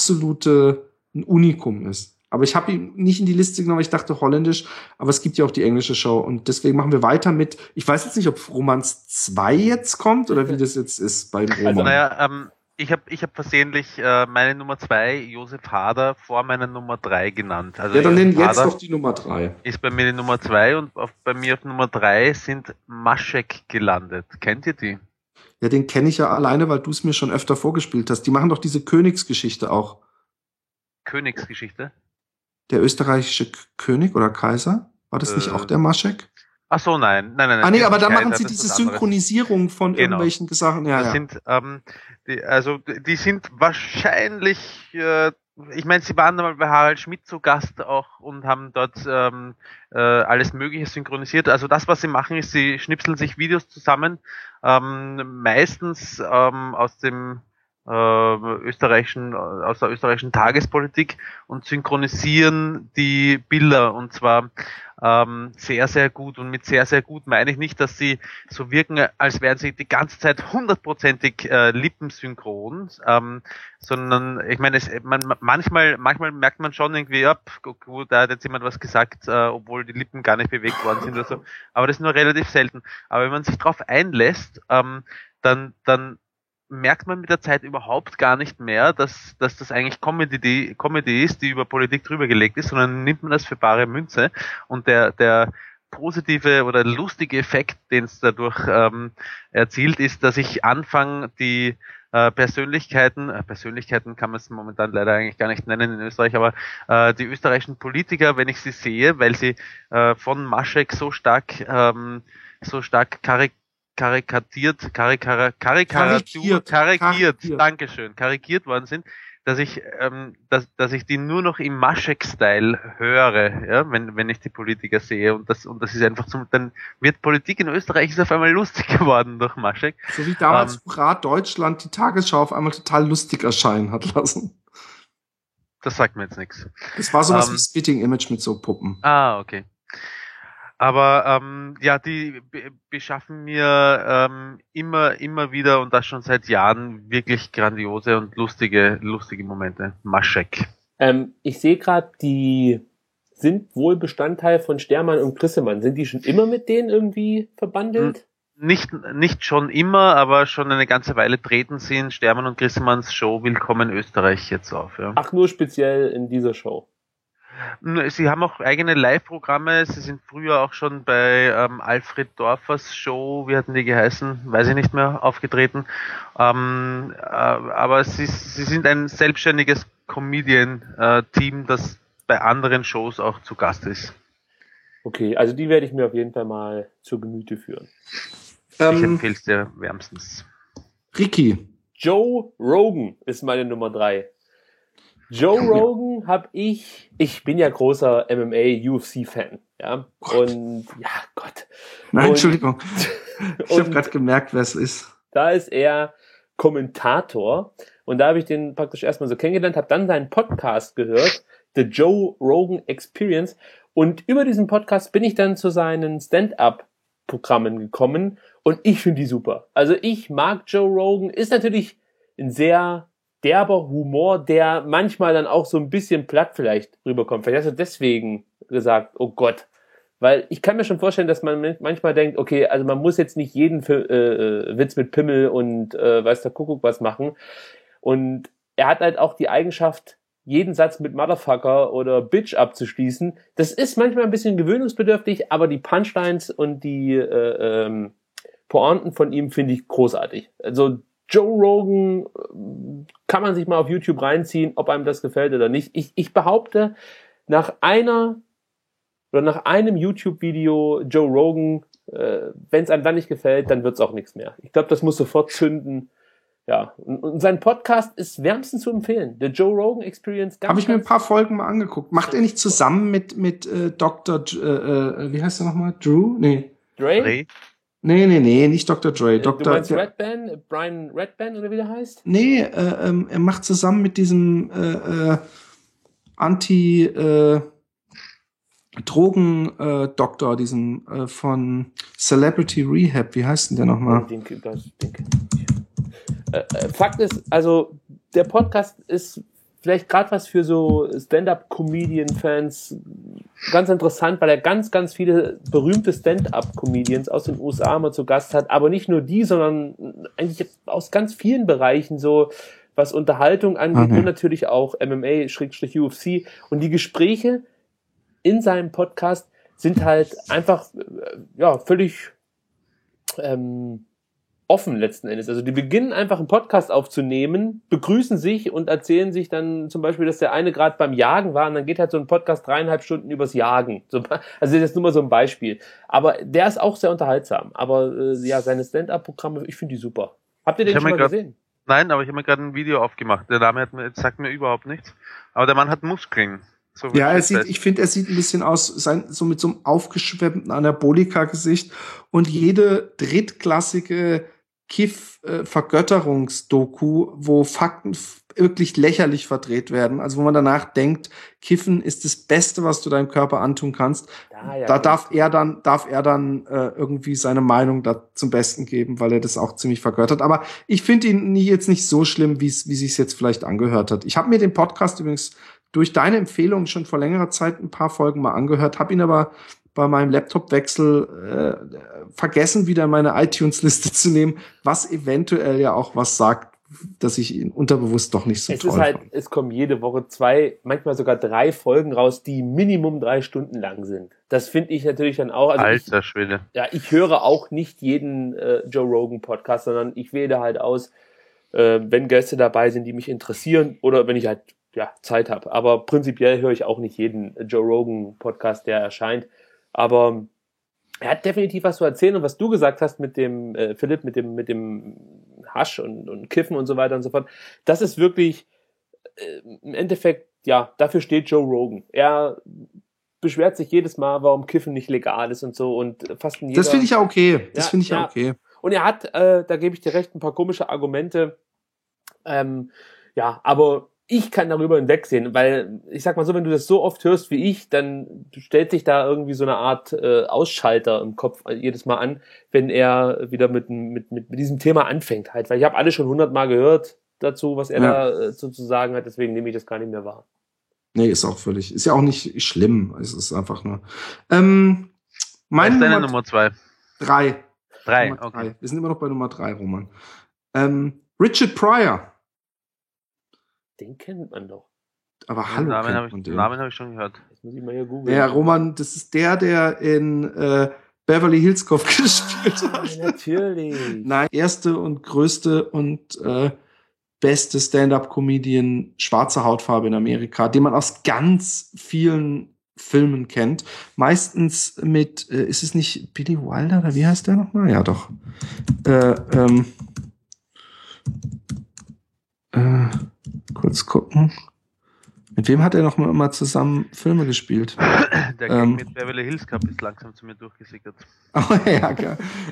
Unikum ist. Aber ich habe ihn nicht in die Liste genommen, weil ich dachte holländisch, aber es gibt ja auch die englische Show und deswegen machen wir weiter mit, ich weiß jetzt nicht, ob Romans 2 jetzt kommt oder wie das jetzt ist beim Roman. Also, naja, Ich hab versehentlich meine Nummer 2, Josef Hader, vor meiner Nummer 3 genannt. Also Ja, dann nenn Josef jetzt Hader doch die Nummer 3. ist bei mir die Nummer 2 und bei mir auf Nummer 3 sind Maschek gelandet. Kennt ihr die? Ja, den kenne ich ja alleine, weil du es mir schon öfter vorgespielt hast. Die machen doch diese Königsgeschichte auch. Königsgeschichte? Der österreichische König oder Kaiser? War das nicht auch der Maschek? Ach so, nein. Ah nee, aber da machen sie das diese ist was anderes. Synchronisierung von irgendwelchen Sachen. Ja, Das ja. sind, die sind wahrscheinlich, ich meine, sie waren mal bei Harald Schmidt zu Gast auch und haben dort alles Mögliche synchronisiert. Also das, was sie machen, ist, sie schnipseln sich Videos zusammen, meistens aus der österreichischen Tagespolitik und synchronisieren die Bilder und zwar sehr, sehr gut. Und mit sehr, sehr gut meine ich nicht, dass sie so wirken, als wären sie die ganze Zeit 100%ig lippensynchron, sondern ich meine, manchmal merkt man schon irgendwie, ja, gut, da hat jetzt jemand was gesagt, obwohl die Lippen gar nicht bewegt worden sind oder so. Aber das ist nur relativ selten. Aber wenn man sich darauf einlässt, dann merkt man mit der Zeit überhaupt gar nicht mehr, dass das eigentlich Comedy ist, die über Politik drüber gelegt ist, sondern nimmt man das für bare Münze und der positive oder lustige Effekt, den es dadurch erzielt, ist, dass ich anfange, die Persönlichkeiten kann man es momentan leider eigentlich gar nicht nennen in Österreich, aber die österreichischen Politiker, wenn ich sie sehe, weil sie von Maschek so stark karikiert worden sind, dass ich die nur noch im Maschek-Style höre, ja, wenn ich die Politiker sehe und das ist einfach dann wird Politik in Österreich ist auf einmal lustig geworden durch Maschek. So wie damals Hurra Deutschland die Tagesschau auf einmal total lustig erscheinen hat lassen. Das sagt mir jetzt nichts. Das war sowas wie Spitting Image mit so Puppen. Ah, okay. Aber die beschaffen mir immer wieder und das schon seit Jahren wirklich grandiose und lustige Momente. Maschek. Ich sehe gerade, die sind wohl Bestandteil von Stermann und Grissemann. Sind die schon immer mit denen irgendwie verbandelt? Nicht schon immer, aber schon eine ganze Weile treten sie in Stermann und Grissemanns Show Willkommen Österreich jetzt auf. Ja. Ach, nur speziell in dieser Show? Sie haben auch eigene Live-Programme. Sie sind früher auch schon bei Alfred Dorfers Show, wie hatten die geheißen, weiß ich nicht mehr, aufgetreten. Aber sie sind ein selbstständiges Comedian-Team, das bei anderen Shows auch zu Gast ist. Okay, also die werde ich mir auf jeden Fall mal zu Gemüte führen. Ich empfehle es dir wärmstens. Ricky. Joe Rogan ist meine Nummer 3. Joe Rogan ich bin ja großer MMA-UFC-Fan, ja. Gott. Und, ja, Gott. Nein, Entschuldigung. Ich habe gerade gemerkt, wer es ist. Da ist er Kommentator und da habe ich den praktisch erstmal so kennengelernt, habe dann seinen Podcast gehört, The Joe Rogan Experience, und über diesen Podcast bin ich dann zu seinen Stand-Up-Programmen gekommen und ich finde die super. Also ich mag Joe Rogan, ist natürlich ein sehr derber Humor, der manchmal dann auch so ein bisschen platt vielleicht rüberkommt. Vielleicht hast du deswegen gesagt, oh Gott. Weil ich kann mir schon vorstellen, dass man manchmal denkt, okay, also man muss jetzt nicht jeden Witz mit Pimmel und weiß der Kuckuck was machen. Und er hat halt auch die Eigenschaft, jeden Satz mit Motherfucker oder Bitch abzuschließen. Das ist manchmal ein bisschen gewöhnungsbedürftig, aber die Punchlines und die Pointen von ihm finde ich großartig. Also Joe Rogan kann man sich mal auf YouTube reinziehen, ob einem das gefällt oder nicht. Ich behaupte, nach einem YouTube-Video Joe Rogan, wenn es einem dann nicht gefällt, dann wird es auch nichts mehr. Ich glaube, das muss sofort zünden. Ja, und sein Podcast ist wärmstens zu empfehlen. The Joe Rogan Experience. Habe ich mir ein paar Folgen mal angeguckt. Macht er nicht zusammen mit Dr. Wie heißt er nochmal? Drew? Nee. Dre? Nee, nicht Dr. Dre. Du meinst Redban? Brian Redban oder wie der heißt? Nee, er macht zusammen mit diesem Drogen-Doktor, diesem von Celebrity Rehab. Wie heißt denn der nochmal? Fakt ist, also der Podcast ist vielleicht gerade was für so Stand-Up-Comedian-Fans, ganz interessant, weil er ganz, ganz viele berühmte Stand-up-Comedians aus den USA immer zu Gast hat, aber nicht nur die, sondern eigentlich aus ganz vielen Bereichen, so was Unterhaltung angeht und natürlich auch MMA/UFC. Und die Gespräche in seinem Podcast sind halt einfach völlig offen letzten Endes. Also die beginnen einfach einen Podcast aufzunehmen, begrüßen sich und erzählen sich dann zum Beispiel, dass der eine gerade beim Jagen war und dann geht halt so ein Podcast 3,5 Stunden übers Jagen. Also das ist nur mal so ein Beispiel. Aber der ist auch sehr unterhaltsam. Aber seine Stand-Up-Programme, ich finde die super. Habt ihr den schon mal gesehen? Nein, aber ich habe mir gerade ein Video aufgemacht. Der Name sagt mir überhaupt nichts. Aber der Mann hat Muskeln. So ich finde, er sieht ein bisschen aus, so mit so einem aufgeschwemmten Anabolika-Gesicht und jede drittklassige Kiff-Vergötterungsdoku, wo Fakten wirklich lächerlich verdreht werden, also wo man danach denkt, Kiffen ist das Beste, was du deinem Körper antun kannst. Da darf er dann irgendwie seine Meinung da zum Besten geben, weil er das auch ziemlich vergöttert. Aber ich finde ihn jetzt nicht so schlimm, wie sich's jetzt vielleicht angehört hat. Ich habe mir den Podcast übrigens durch deine Empfehlung schon vor längerer Zeit ein paar Folgen mal angehört, habe ihn aber bei meinem Laptop-Wechsel vergessen, wieder in meine iTunes-Liste zu nehmen, was eventuell ja auch was sagt, dass ich ihn unterbewusst doch nicht so toll fand. Es kommen jede Woche 2, manchmal sogar 3 Folgen raus, die Minimum 3 Stunden lang sind. Das finde ich natürlich dann auch. Also alter Schwede. Ich höre auch nicht jeden Joe Rogan Podcast, sondern ich wähle halt aus, wenn Gäste dabei sind, die mich interessieren oder wenn ich halt Zeit habe. Aber prinzipiell höre ich auch nicht jeden Joe Rogan Podcast, der erscheint. Aber er hat definitiv was zu erzählen und was du gesagt hast mit dem Philipp, mit dem Hasch und Kiffen und so weiter und so fort, das ist wirklich im Endeffekt, dafür steht Joe Rogan. Er beschwert sich jedes Mal, warum Kiffen nicht legal ist und so und fast in jeder... Das finde ich ja okay. Okay. Und er hat, da gebe ich dir recht, ein paar komische Argumente. Aber ich kann darüber hinwegsehen, weil ich sag mal so, wenn du das so oft hörst wie ich, dann stellt sich da irgendwie so eine Art Ausschalter im Kopf jedes Mal an, wenn er wieder mit diesem Thema anfängt halt, weil ich habe alles schon 100-mal gehört dazu, was er da zu sagen hat, deswegen nehme ich das gar nicht mehr wahr. Nee, ist ja auch nicht schlimm, es ist einfach nur. Was ist deine Nummer 2? 3. Okay. 3. Wir sind immer noch bei Nummer 3, Roman. Richard Pryor. Den kennt man doch. Aber hallo, den Namen habe ich schon gehört. Das muss ich mal hier googeln. Ja, Roman, das ist der in Beverly Hills Cop gespielt hat. Natürlich. Nein, erste und größte und beste Stand-up-Comedian schwarzer Hautfarbe in Amerika, den man aus ganz vielen Filmen kennt. Meistens mit, ist es nicht Billy Wilder oder wie heißt der nochmal? Ja, doch. Kurz gucken. Mit wem hat er noch mal zusammen Filme gespielt? Der Gang mit Beverly Hills Cop ist langsam zu mir durchgesickert. Oh ja, klar.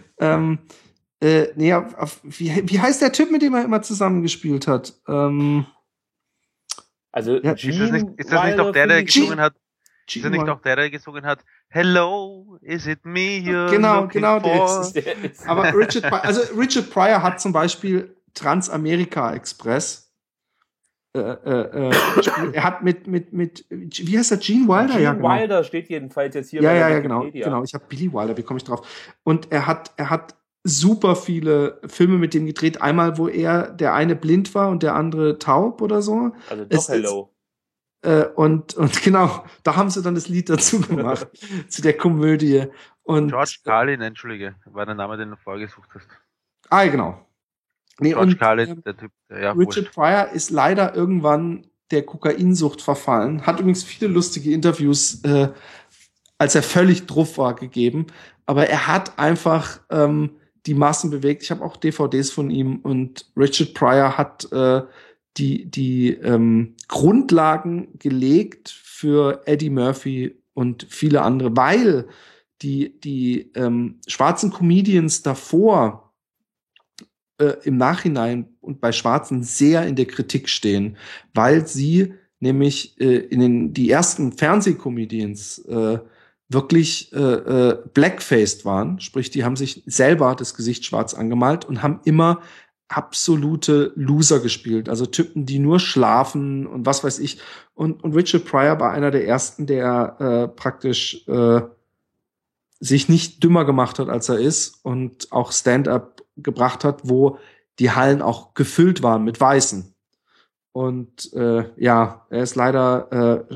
Wie heißt der Typ, mit dem er immer zusammen gespielt hat? Also ja, ist das nicht doch der gesungen hat? Ist das nicht doch der gesungen hat? Hello, is it me you're looking for? Aber Richard Pryor hat zum Beispiel Transamerika Express. Er hat mit wie heißt der, Gene Wilder? Gene Wilder steht jedenfalls jetzt hier. Ja, genau. Ich habe Billy Wilder, wie komme ich drauf? Und er hat super viele Filme mit dem gedreht. Einmal, wo der eine blind war und der andere taub oder so. Also doch Hello. Und genau, da haben sie dann das Lied dazu gemacht, zu der Komödie. Und George Carlin, entschuldige, war der Name, den du vorgesucht hast. Genau. Nee, George Carlin, der Typ, Richard Pryor ist leider irgendwann der Kokainsucht verfallen. Hat übrigens viele lustige Interviews, als er völlig druff war, gegeben. Aber er hat einfach die Massen bewegt. Ich habe auch DVDs von ihm. Und Richard Pryor hat die Grundlagen gelegt für Eddie Murphy und viele andere, weil die schwarzen Comedians davor im Nachhinein und bei Schwarzen sehr in der Kritik stehen, weil sie nämlich die ersten Fernsehcomedians wirklich blackfaced waren, sprich, die haben sich selber das Gesicht schwarz angemalt und haben immer absolute Loser gespielt. Also Typen, die nur schlafen und was weiß ich. Und Richard Pryor war einer der ersten, der praktisch sich nicht dümmer gemacht hat, als er ist und auch Stand-up gebracht hat, wo die Hallen auch gefüllt waren mit Weißen. Und er ist leider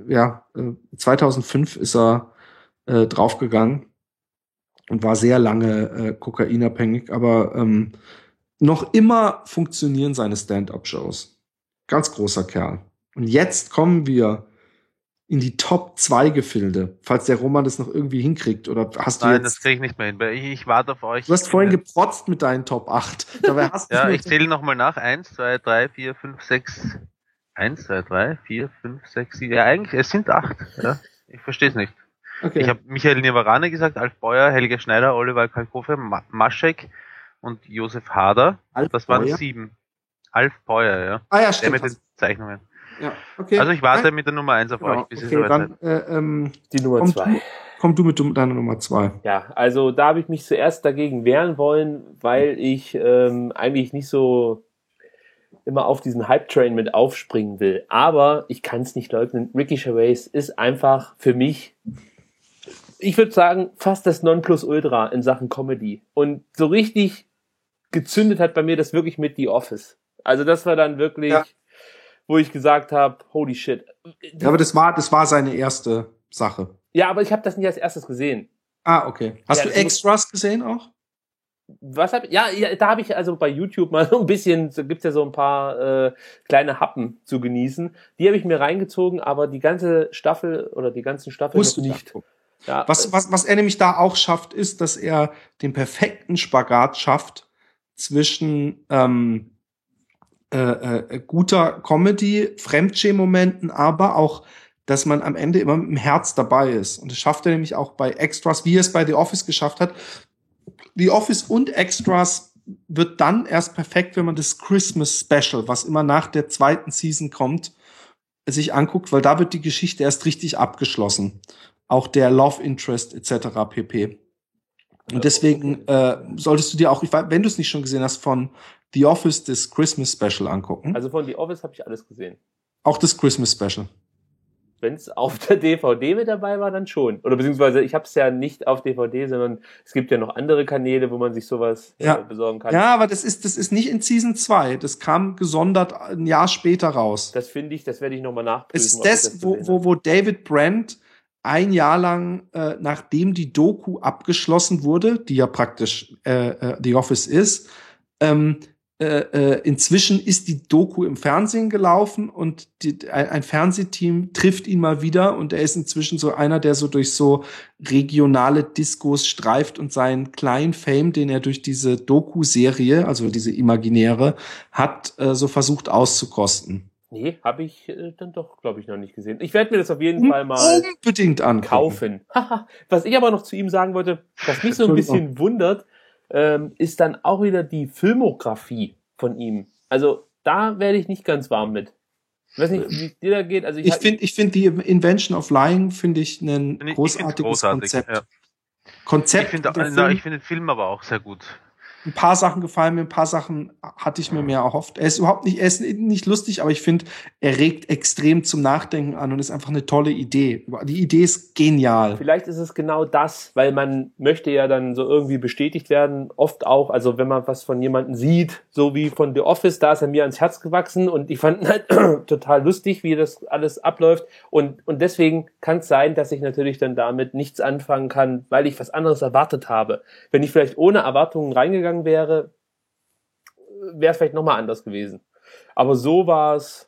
2005 ist er draufgegangen und war sehr lange kokainabhängig, aber noch immer funktionieren seine Stand-up-Shows. Ganz großer Kerl. Und jetzt kommen wir in die Top 2 Gefilde, falls der Roman das noch irgendwie hinkriegt. Oder hast du Nein, jetzt, das kriege ich nicht mehr hin, weil ich warte auf euch. du hast vorhin geprotzt mit deinen Top 8. Dabei hast Ja, du ich zähle nochmal nach. 1, 2, 3, 4, 5, 6. 1, 2, 3, 4, 5, 6, 7. Ja, eigentlich, es sind 8. Ja? Ich verstehe es nicht. Okay. Ich habe Michael Nirvarane gesagt, Alf Beuer, Helge Schneider, Oliver Kalkofe, Maschek und Josef Hader. Alf Das waren Beuer? 7. Alf Beuer, ja. Ah ja, Der stimmt. mit den Zeichnungen. Ja, okay. Also ich warte mit der Nummer 1 auf Genau. euch, bis Okay, ihr soweit seid. dann Die Nummer 2. komm du mit deiner Nummer 2. Ja, also da habe ich mich zuerst dagegen wehren wollen, weil ich eigentlich nicht so immer auf diesen Hype-Train mit aufspringen will. Aber ich kann es nicht leugnen, Ricky Gervais ist einfach für mich, ich würde sagen, fast das Nonplusultra in Sachen Comedy. Und so richtig gezündet hat bei mir das wirklich mit The Office. Also das war dann wirklich, wo ich gesagt habe, holy shit. Ja, aber das war seine erste Sache. Ja, aber ich habe das nicht als erstes gesehen. Ah, okay. Hast Ja, du Extras gesehen auch? Was hab ja, da habe ich also bei YouTube mal so ein bisschen, so gibt's ja so ein paar kleine Happen zu genießen. Die habe ich mir reingezogen, aber die ganze Staffel oder die ganzen Staffeln Musst noch du nicht. nachgucken. Ja, Was er nämlich da auch schafft, ist, dass er den perfekten Spagat schafft zwischen guter Comedy, Fremdschämen-Momenten, aber auch, dass man am Ende immer mit dem Herz dabei ist. Und das schafft er nämlich auch bei Extras, wie er es bei The Office geschafft hat. The Office und Extras wird dann erst perfekt, wenn man das Christmas Special, was immer nach der zweiten Season kommt, sich anguckt, weil da wird die Geschichte erst richtig abgeschlossen. Auch der Love Interest etc. pp. Und deswegen solltest du dir auch, wenn du es nicht schon gesehen hast, von The Office das Christmas Special angucken. also von The Office habe ich alles gesehen. Auch das Christmas Special. Wenn es auf der DVD mit dabei war, dann schon. Oder beziehungsweise ich habe es ja nicht auf DVD, sondern es gibt ja noch andere Kanäle, wo man sich sowas besorgen kann. Ja, aber das ist nicht in Season 2. Das kam gesondert ein Jahr später raus. Das finde ich, das werde ich nochmal nachprüfen. Es ist ob ich das, gesehen habe. wo David Brent ein Jahr lang, nachdem die Doku abgeschlossen wurde, die ja praktisch The Office ist, inzwischen ist die Doku im Fernsehen gelaufen und ein Fernsehteam trifft ihn mal wieder und er ist inzwischen so einer, der so durch so regionale Diskos streift und seinen kleinen Fame, den er durch diese Doku-Serie, also diese imaginäre, hat, so versucht auszukosten. Nee, habe ich dann doch, glaube ich, noch nicht gesehen. Ich werde mir das auf jeden Fall mal unbedingt angucken. kaufen. Was ich aber noch zu ihm sagen wollte, was mich so ein bisschen wundert, ist dann auch wieder die Filmografie von ihm. Also da werde ich nicht ganz warm mit. Ich weiß nicht, wie es dir da geht. Also ich finde die Invention of Lying finde ich ein großartiges Konzept. Ja. Konzept. Ich finde den Film aber auch sehr gut. Ein paar Sachen gefallen mir, ein paar Sachen hatte ich mir mehr erhofft. Er ist nicht lustig, aber ich finde, er regt extrem zum Nachdenken an und ist einfach eine tolle Idee. Die Idee ist genial. Vielleicht ist es genau das, weil man möchte ja dann so irgendwie bestätigt werden, oft auch, also wenn man was von jemandem sieht, so wie von The Office, da ist er mir ans Herz gewachsen und ich fand halt total lustig, wie das alles abläuft und deswegen kann es sein, dass ich natürlich dann damit nichts anfangen kann, weil ich was anderes erwartet habe. Wenn ich vielleicht ohne Erwartungen reingegangen wäre es vielleicht nochmal anders gewesen. Aber so war es.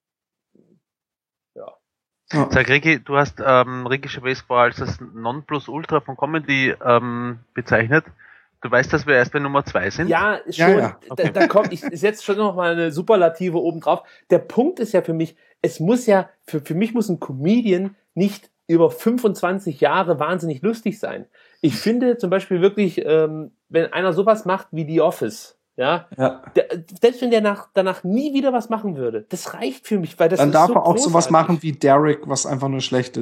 Ja. Sag Ricky, du hast Ricky Gervais vorher als das Nonplusultra von Comedy bezeichnet. Du weißt, dass wir erst bei Nummer 2 sind? Ja, schon. Ja. Okay. Da kommt, ich setze schon noch mal eine Superlative oben drauf. Der Punkt ist ja für mich, es muss ja, für mich muss ein Comedian nicht über 25 Jahre wahnsinnig lustig sein. Ich finde zum Beispiel wirklich, wenn einer sowas macht wie The Office, selbst wenn der danach nie wieder was machen würde, das reicht für mich, weil das dann ist darf so er auch großartig. sowas machen wie Derek, was einfach nur schlecht ist.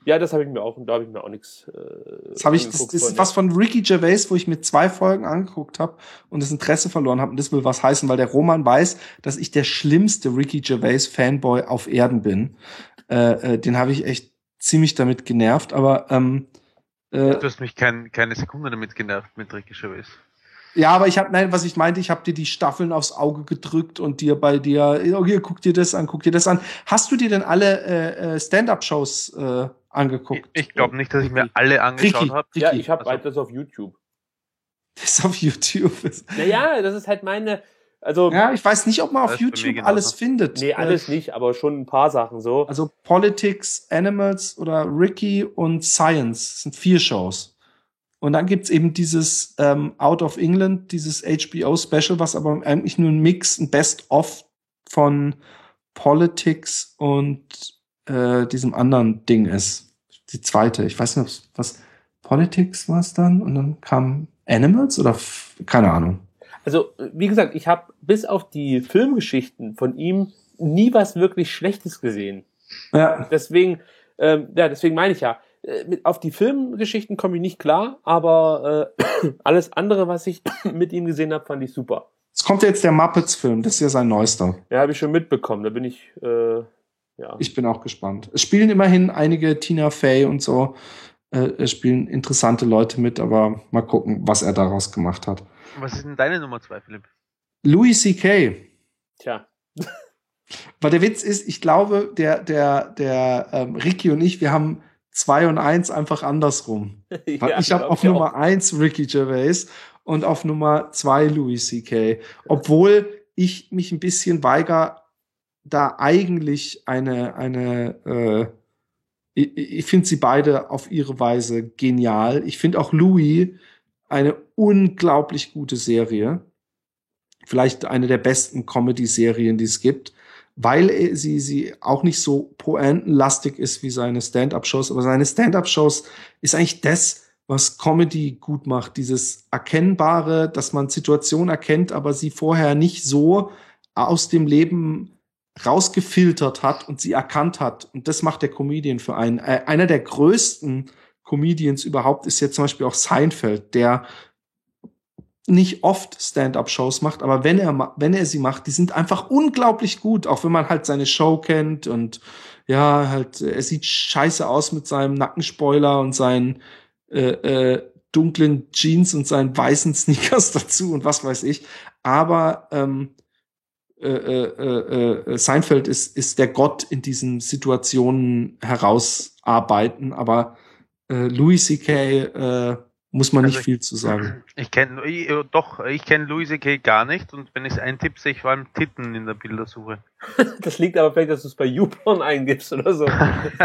Ja, das habe ich mir auch, und da habe ich mir auch nichts. Das ist was von Ricky Gervais, wo ich mir 2 Folgen angeguckt habe und das Interesse verloren habe. Und das will was heißen, weil der Roman weiß, dass ich der schlimmste Ricky Gervais Fanboy auf Erden bin. Den habe ich echt ziemlich damit genervt, aber du hast mich keine Sekunde damit genervt mit Ricky Gervais. ja, aber was ich meinte, ich habe dir die Staffeln aufs Auge gedrückt und okay, guck dir das an. Hast du dir denn alle Stand-Up-Shows angeguckt? Ich glaube nicht, dass ich mir alle angeschaut habe. Ja, ich habe das auf YouTube. Das ist auf YouTube. Naja, das ist halt also. Ja, ich weiß nicht, ob man auf YouTube alles findet. Nee, alles nicht, aber schon ein paar Sachen so. Also Politics, Animals oder Ricky und Science. Das sind 4 Shows. Und dann gibt's eben dieses Out of England, dieses HBO-Special, was aber eigentlich nur ein Best-of von Politics und diesem anderen Ding ist. Die zweite. Ich weiß nicht, was Politics war es dann? Und dann kam Animals oder keine Ahnung. Also, wie gesagt, ich habe bis auf die Filmgeschichten von ihm nie was wirklich Schlechtes gesehen. Ja. Deswegen meine ich ja, auf die Filmgeschichten komme ich nicht klar, aber alles andere, was ich mit ihm gesehen habe, fand ich super. Es kommt ja jetzt der Muppets-Film, das ist ja sein neuester. Ja, habe ich schon mitbekommen, da bin ich, ja. Ich bin auch gespannt. Es spielen immerhin einige Tina Fey und so, es spielen interessante Leute mit, aber mal gucken, was er daraus gemacht hat. Was ist denn deine Nummer 2, Philipp? Louis C.K. Tja. Weil der Witz ist, ich glaube, der Ricky und ich, wir haben 2 und 1 einfach andersrum. Weil Ja, ich habe auf Nummer 1 Ricky Gervais und auf Nummer 2 Louis C.K. Obwohl ich mich ein bisschen weigere, da eigentlich ich finde sie beide auf ihre Weise genial. Ich finde auch Louis eine unglaublich gute Serie. Vielleicht eine der besten Comedy-Serien, die es gibt, weil sie auch nicht so pointenlastig ist wie seine Stand-Up-Shows. Aber seine Stand-Up-Shows ist eigentlich das, was Comedy gut macht. Dieses Erkennbare, dass man Situationen erkennt, aber sie vorher nicht so aus dem Leben rausgefiltert hat und sie erkannt hat. Und das macht der Comedian für einen. Einer der größten Comedians überhaupt ist jetzt zum Beispiel auch Seinfeld, der nicht oft Stand-up-Shows macht, aber wenn er sie macht, die sind einfach unglaublich gut, auch wenn man halt seine Show kennt und ja, halt, er sieht scheiße aus mit seinem Nackenspoiler und seinen dunklen Jeans und seinen weißen Sneakers dazu und was weiß ich. Aber Seinfeld ist der Gott in diesen Situationen herausarbeiten, aber Louis C.K. Muss man nicht viel zu sagen. Ich kenne Louis C.K. gar nicht und wenn ich es eintippe, sehe ich vor allem Titten in der Bildersuche. Das liegt aber vielleicht, dass du es bei YouPorn eingibst oder so.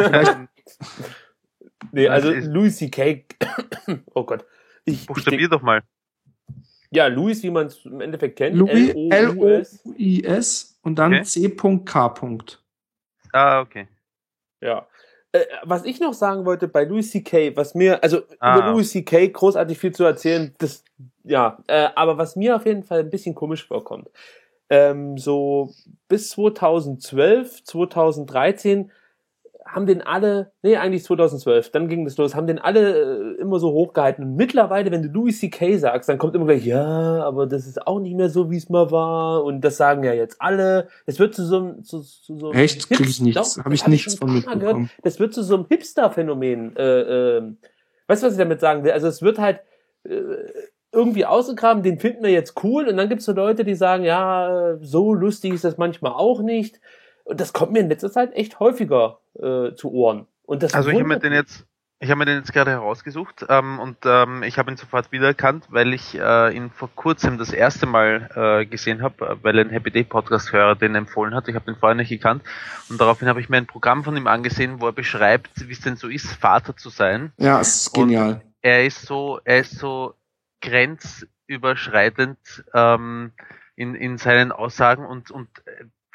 Nee, also Louis C.K. Oh Gott. Buchstabier doch mal. Ja, Louis, wie man es im Endeffekt kennt. Louis, L-O-U-I-S und dann C.K. Ah, okay. Ja. Was ich noch sagen wollte bei Louis C.K., über Louis C.K. großartig viel zu erzählen, aber was mir auf jeden Fall ein bisschen komisch vorkommt, so bis 2012, 2013 haben den alle, eigentlich 2012, dann ging das los, haben den alle immer so hochgehalten. Und mittlerweile, wenn du Louis C.K. sagst, dann kommt immer gleich, ja, aber das ist auch nicht mehr so, wie es mal war. Und das sagen ja jetzt alle. Es wird zu so einem Echt? Krieg ich nichts. Habe ich nichts von mitbekommen. Das wird zu so einem Hipster-Phänomen. Weißt du, was ich damit sagen will? Also es wird halt irgendwie ausgegraben, den finden wir jetzt cool. Und dann gibt es so Leute, die sagen, ja, so lustig ist das manchmal auch nicht. Und das kommt mir in letzter Zeit echt häufiger zu Ohren. Und das also ich habe mir den jetzt gerade herausgesucht und ich habe ihn sofort wiedererkannt, weil ich ihn vor kurzem das erste Mal gesehen habe, weil ein Happy Day Podcast-Hörer den empfohlen hat. Ich habe ihn vorher nicht gekannt und daraufhin habe ich mir ein Programm von ihm angesehen, wo er beschreibt, wie es denn so ist, Vater zu sein. Ja, es ist genial. Und er ist so grenzüberschreitend in seinen Aussagen und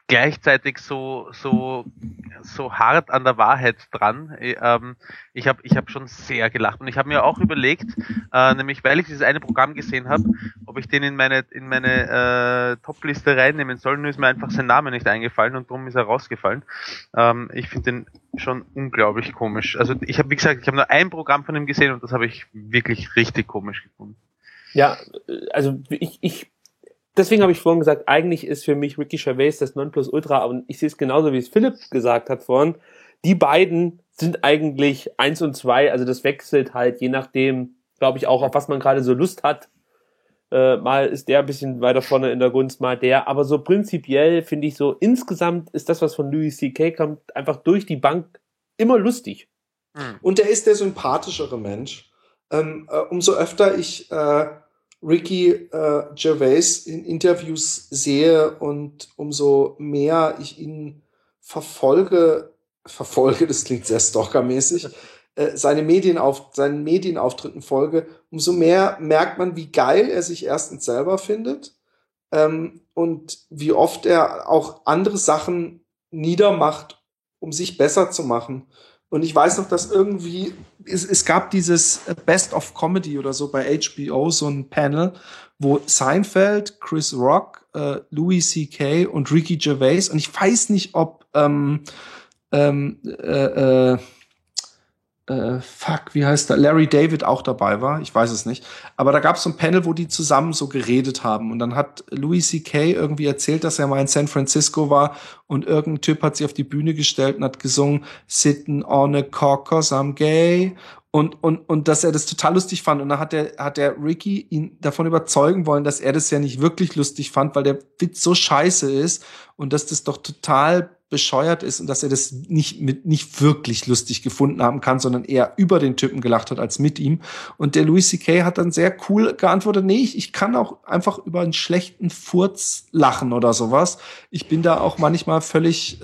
gleichzeitig so hart an der Wahrheit dran. Ich hab schon sehr gelacht und ich habe mir auch überlegt, nämlich weil ich dieses eine Programm gesehen habe, ob ich den in meine Top-Liste reinnehmen soll. Nur ist mir einfach sein Name nicht eingefallen und darum ist er rausgefallen. Ich finde den schon unglaublich komisch. Also ich habe, wie gesagt, ich habe nur ein Programm von ihm gesehen und das habe ich wirklich richtig komisch gefunden. Ja, also deswegen habe ich vorhin gesagt, eigentlich ist für mich Ricky Gervais das Nonplusultra, und ich sehe es genauso, wie es Philipp gesagt hat vorhin. Die beiden sind eigentlich 1 und 2, also das wechselt halt, je nachdem, glaube ich, auch auf was man gerade so Lust hat. Mal ist der ein bisschen weiter vorne in der Gunst, mal der, aber so prinzipiell finde ich so, insgesamt ist das, was von Louis C.K. kommt, einfach durch die Bank immer lustig. Und er ist der sympathischere Mensch. Umso öfter ich Ricky Gervais in Interviews sehe und umso mehr ich ihn verfolge, das klingt sehr stalkermäßig, seinen Medienauftritten folge, umso mehr merkt man, wie geil er sich erstens selber findet und wie oft er auch andere Sachen niedermacht, um sich besser zu machen. Und ich weiß noch, dass irgendwie, es gab dieses Best of Comedy oder so bei HBO, so ein Panel, wo Seinfeld, Chris Rock, Louis C.K. und Ricky Gervais, und ich weiß nicht, ob wie heißt der? Larry David auch dabei war. Ich weiß es nicht. Aber da gab es so ein Panel, wo die zusammen so geredet haben. Und dann hat Louis C.K. irgendwie erzählt, dass er mal in San Francisco war und irgendein Typ hat sich auf die Bühne gestellt und hat gesungen, Sitting on a cock 'cause I'm gay. Und dass er das total lustig fand. Und dann hat der Ricky ihn davon überzeugen wollen, dass er das ja nicht wirklich lustig fand, weil der Witz so scheiße ist und dass das doch total bescheuert ist und dass er das nicht wirklich lustig gefunden haben kann, sondern eher über den Typen gelacht hat als mit ihm. Und der Louis C.K. hat dann sehr cool geantwortet, nee, ich kann auch einfach über einen schlechten Furz lachen oder sowas. Ich bin da auch manchmal völlig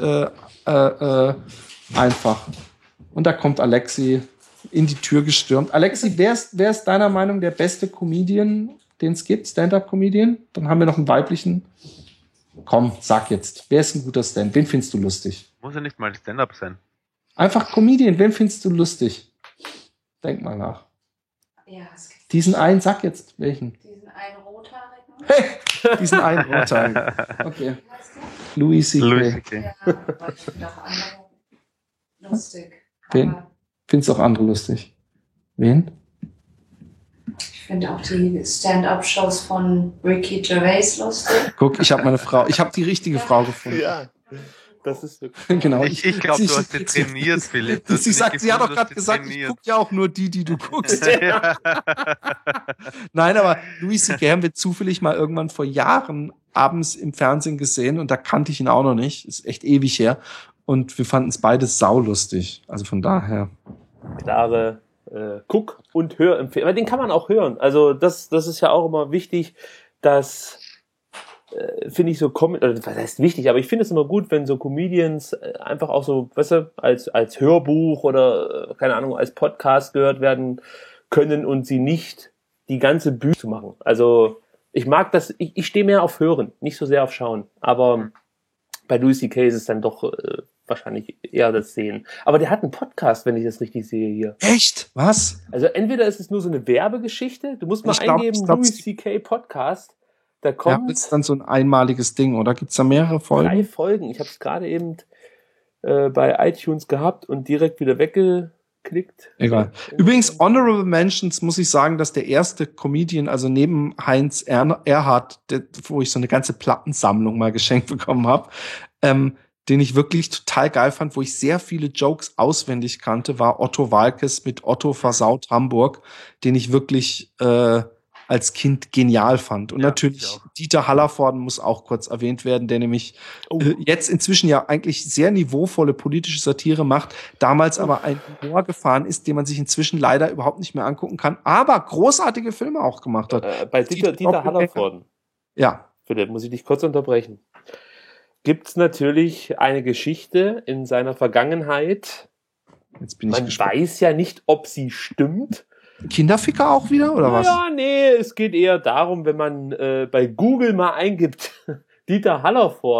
einfach. Und da kommt Alexi in die Tür gestürmt. Alexi, wer ist deiner Meinung der beste Comedian, den es gibt? Stand-up-Comedian? Dann haben wir noch einen weiblichen. Komm, sag jetzt. Wer ist ein guter Stand? Wen findest du lustig? Muss ja nicht mal Stand-up sein. Einfach Comedian. Wen findest du lustig? Denk mal nach. Ja, es gibt diesen einen, sag jetzt welchen. diesen einen Rothaarigen. Hey, diesen einen Rothaarigen. Okay. Wie heißt der? Louis C.K. Okay. Ja, aber ich finde auch andere lustig. Wen? Aber Findest auch andere lustig? Wen? ich finde auch die Stand-up-Shows von Ricky Gervais lustig. Guck, ich habe die richtige Frau gefunden. Ja, das ist wirklich. Genau. Ich glaube, du hast sie trainiert, Philipp. Du hast Sie hat gefunden, doch du gerade hast gesagt, ich trainiert. gucke ja auch nur die du guckst. Ja. Nein, aber Louis C.K. haben wir zufällig mal irgendwann vor Jahren abends im Fernsehen gesehen und da kannte ich ihn auch noch nicht. Ist echt ewig her. Und wir fanden es beide saulustig. Also von daher. Klare Guck- und Hörempfehlung. Aber den kann man auch hören. Also das ist ja auch immer wichtig, dass finde ich so, was heißt wichtig, aber ich finde es immer gut, wenn so Comedians einfach auch so, weißt du, als Hörbuch oder, keine Ahnung, als Podcast gehört werden können und sie nicht die ganze Bühne zu machen. Also ich mag das, ich stehe mehr auf Hören, nicht so sehr auf Schauen. Aber bei Louis C.K. ist es dann doch wahrscheinlich eher das Sehen. Aber der hat einen Podcast, wenn ich das richtig sehe hier. Echt? Was? Also entweder ist es nur so eine Werbegeschichte, du musst mal Ich glaub, eingeben, Louis C.K. Podcast, da Ja, kommt das ist dann so ein einmaliges Ding, oder? Gibt's da mehrere 3 Folgen? Folgen. Ich habe es gerade eben bei iTunes gehabt und direkt wieder weggeklickt. Egal. Übrigens, Honorable Mentions muss ich sagen, dass der erste Comedian, also neben Heinz Erhardt, wo ich so eine ganze Plattensammlung mal geschenkt bekommen habe, den ich wirklich total geil fand, wo ich sehr viele Jokes auswendig kannte, war Otto Waalkes mit Otto versaut Hamburg, den ich wirklich als Kind genial fand. Und Ja, natürlich ich auch. Dieter Hallervorden muss auch kurz erwähnt werden, der nämlich jetzt inzwischen ja eigentlich sehr niveauvolle politische Satire macht, damals aber ein Humor gefahren ist, den man sich inzwischen leider überhaupt nicht mehr angucken kann, aber großartige Filme auch gemacht hat. Bei Dieter Hallervorden. Ja. Philipp, muss ich dich kurz unterbrechen. Gibt's natürlich eine Geschichte in seiner Vergangenheit. Jetzt bin ich Man gespannt. weiß ja nicht, ob sie stimmt. Kinderficker auch wieder, oder was? Ja, nee, es geht eher darum, wenn man bei Google mal eingibt, Dieter Hallervorden,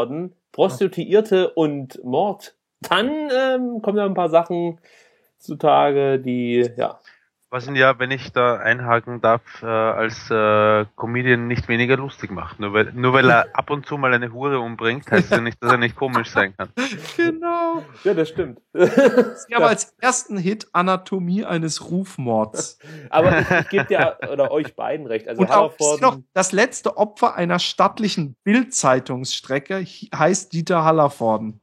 Prostituierte und Mord, dann kommen da ein paar Sachen zutage, die, ja. Was ihn ja, wenn ich da einhaken darf, als Comedian nicht weniger lustig macht. Nur weil er ab und zu mal eine Hure umbringt, heißt ja nicht, dass er nicht komisch sein kann. Genau. Ja, das stimmt. Sie haben als ersten Hit Anatomie eines Rufmords. Aber ich gebe dir oder euch beiden recht. Also Und auch Hallervorden, noch das letzte Opfer einer stattlichen Bild-Zeitungsstrecke heißt Dieter Hallervorden.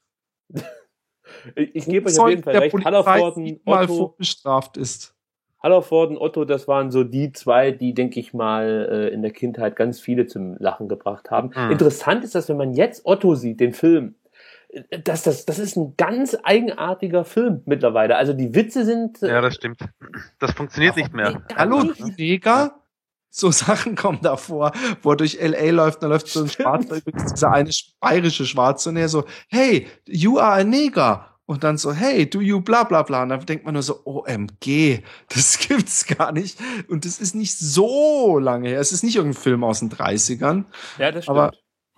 ich gebe euch auf jeden Fall recht. Hallervorden, mal Otto, vorbestraft ist. Hallervorden, Otto, das waren so die zwei, die, denke ich mal, in der Kindheit ganz viele zum Lachen gebracht haben. Interessant ist, dass wenn man jetzt Otto sieht, den Film, das ist ein ganz eigenartiger Film mittlerweile. Also die Witze sind... Ja, das stimmt. Das funktioniert nicht mehr. Hallo, du Neger? So Sachen kommen da vor, wo er durch L.A. läuft, da läuft so ein Schwarzer, übrigens dieser eine bayerische Schwarze, und er so, hey, you are a Neger. Und dann so, hey, do you bla bla bla. Und dann denkt man nur so, OMG, das gibt's gar nicht. Und das ist nicht so lange her. Es ist nicht irgendein Film aus den 30ern. Ja, das stimmt.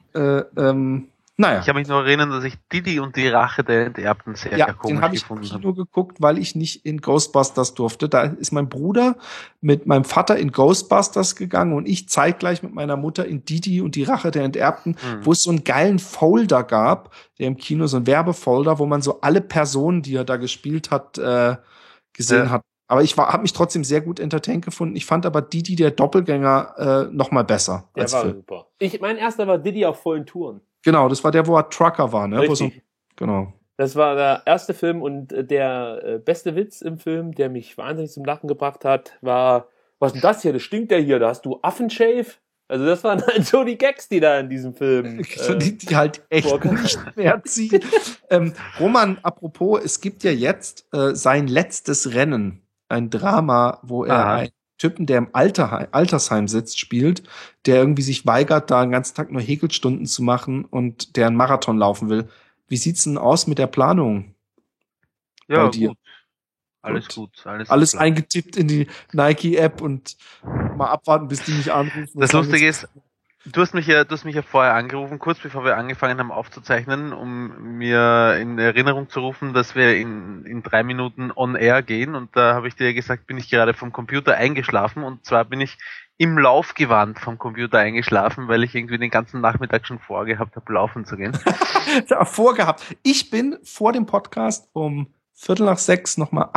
Aber, naja. Ich habe mich nur erinnern, dass ich Didi und die Rache der Enterbten sehr komisch den habe ich gefunden im habe. Kino geguckt, weil ich nicht in Ghostbusters durfte. Da ist mein Bruder mit meinem Vater in Ghostbusters gegangen und ich zeitgleich mit meiner Mutter in Didi und die Rache der Enterbten, wo es so einen geilen Folder gab, der im Kino, so ein Werbefolder, wo man so alle Personen, die er da gespielt hat, gesehen hat. Aber ich habe mich trotzdem sehr gut entertained gefunden. Ich fand aber Didi, der Doppelgänger, noch mal besser Der als war Film. super. Mein erster war Didi auf vollen Touren. Genau, das war der, wo er Trucker war, ne? Richtig. Genau. Das war der erste Film und der beste Witz im Film, der mich wahnsinnig zum Lachen gebracht hat, war, was ist denn das hier? Das stinkt ja hier, da hast du Affenshave? Also das waren halt so die Gags, die da in diesem Film die halt echt nicht mehr ziehen. Roman, apropos, es gibt ja jetzt sein letztes Rennen, ein Drama, wo er einen Typen, der im Altersheim sitzt, spielt, der irgendwie sich weigert, da den ganzen Tag nur Häkelstunden zu machen und der einen Marathon laufen will. Wie sieht's denn aus mit der Planung? Ja, bei dir? gut. Alles Alles klar. eingetippt in die Nike-App und mal abwarten, bis die mich anrufen. Das Lustige ist, du hast mich ja vorher angerufen, kurz bevor wir angefangen haben aufzuzeichnen, um mir in Erinnerung zu rufen, dass wir in 3 Minuten on air gehen, und da habe ich dir gesagt, bin ich gerade vom Computer eingeschlafen, und zwar bin ich im Laufgewand vom Computer eingeschlafen, weil ich irgendwie den ganzen Nachmittag schon vorgehabt habe, laufen zu gehen. Vorgehabt. Ich bin vor dem Podcast um 5:45 nochmal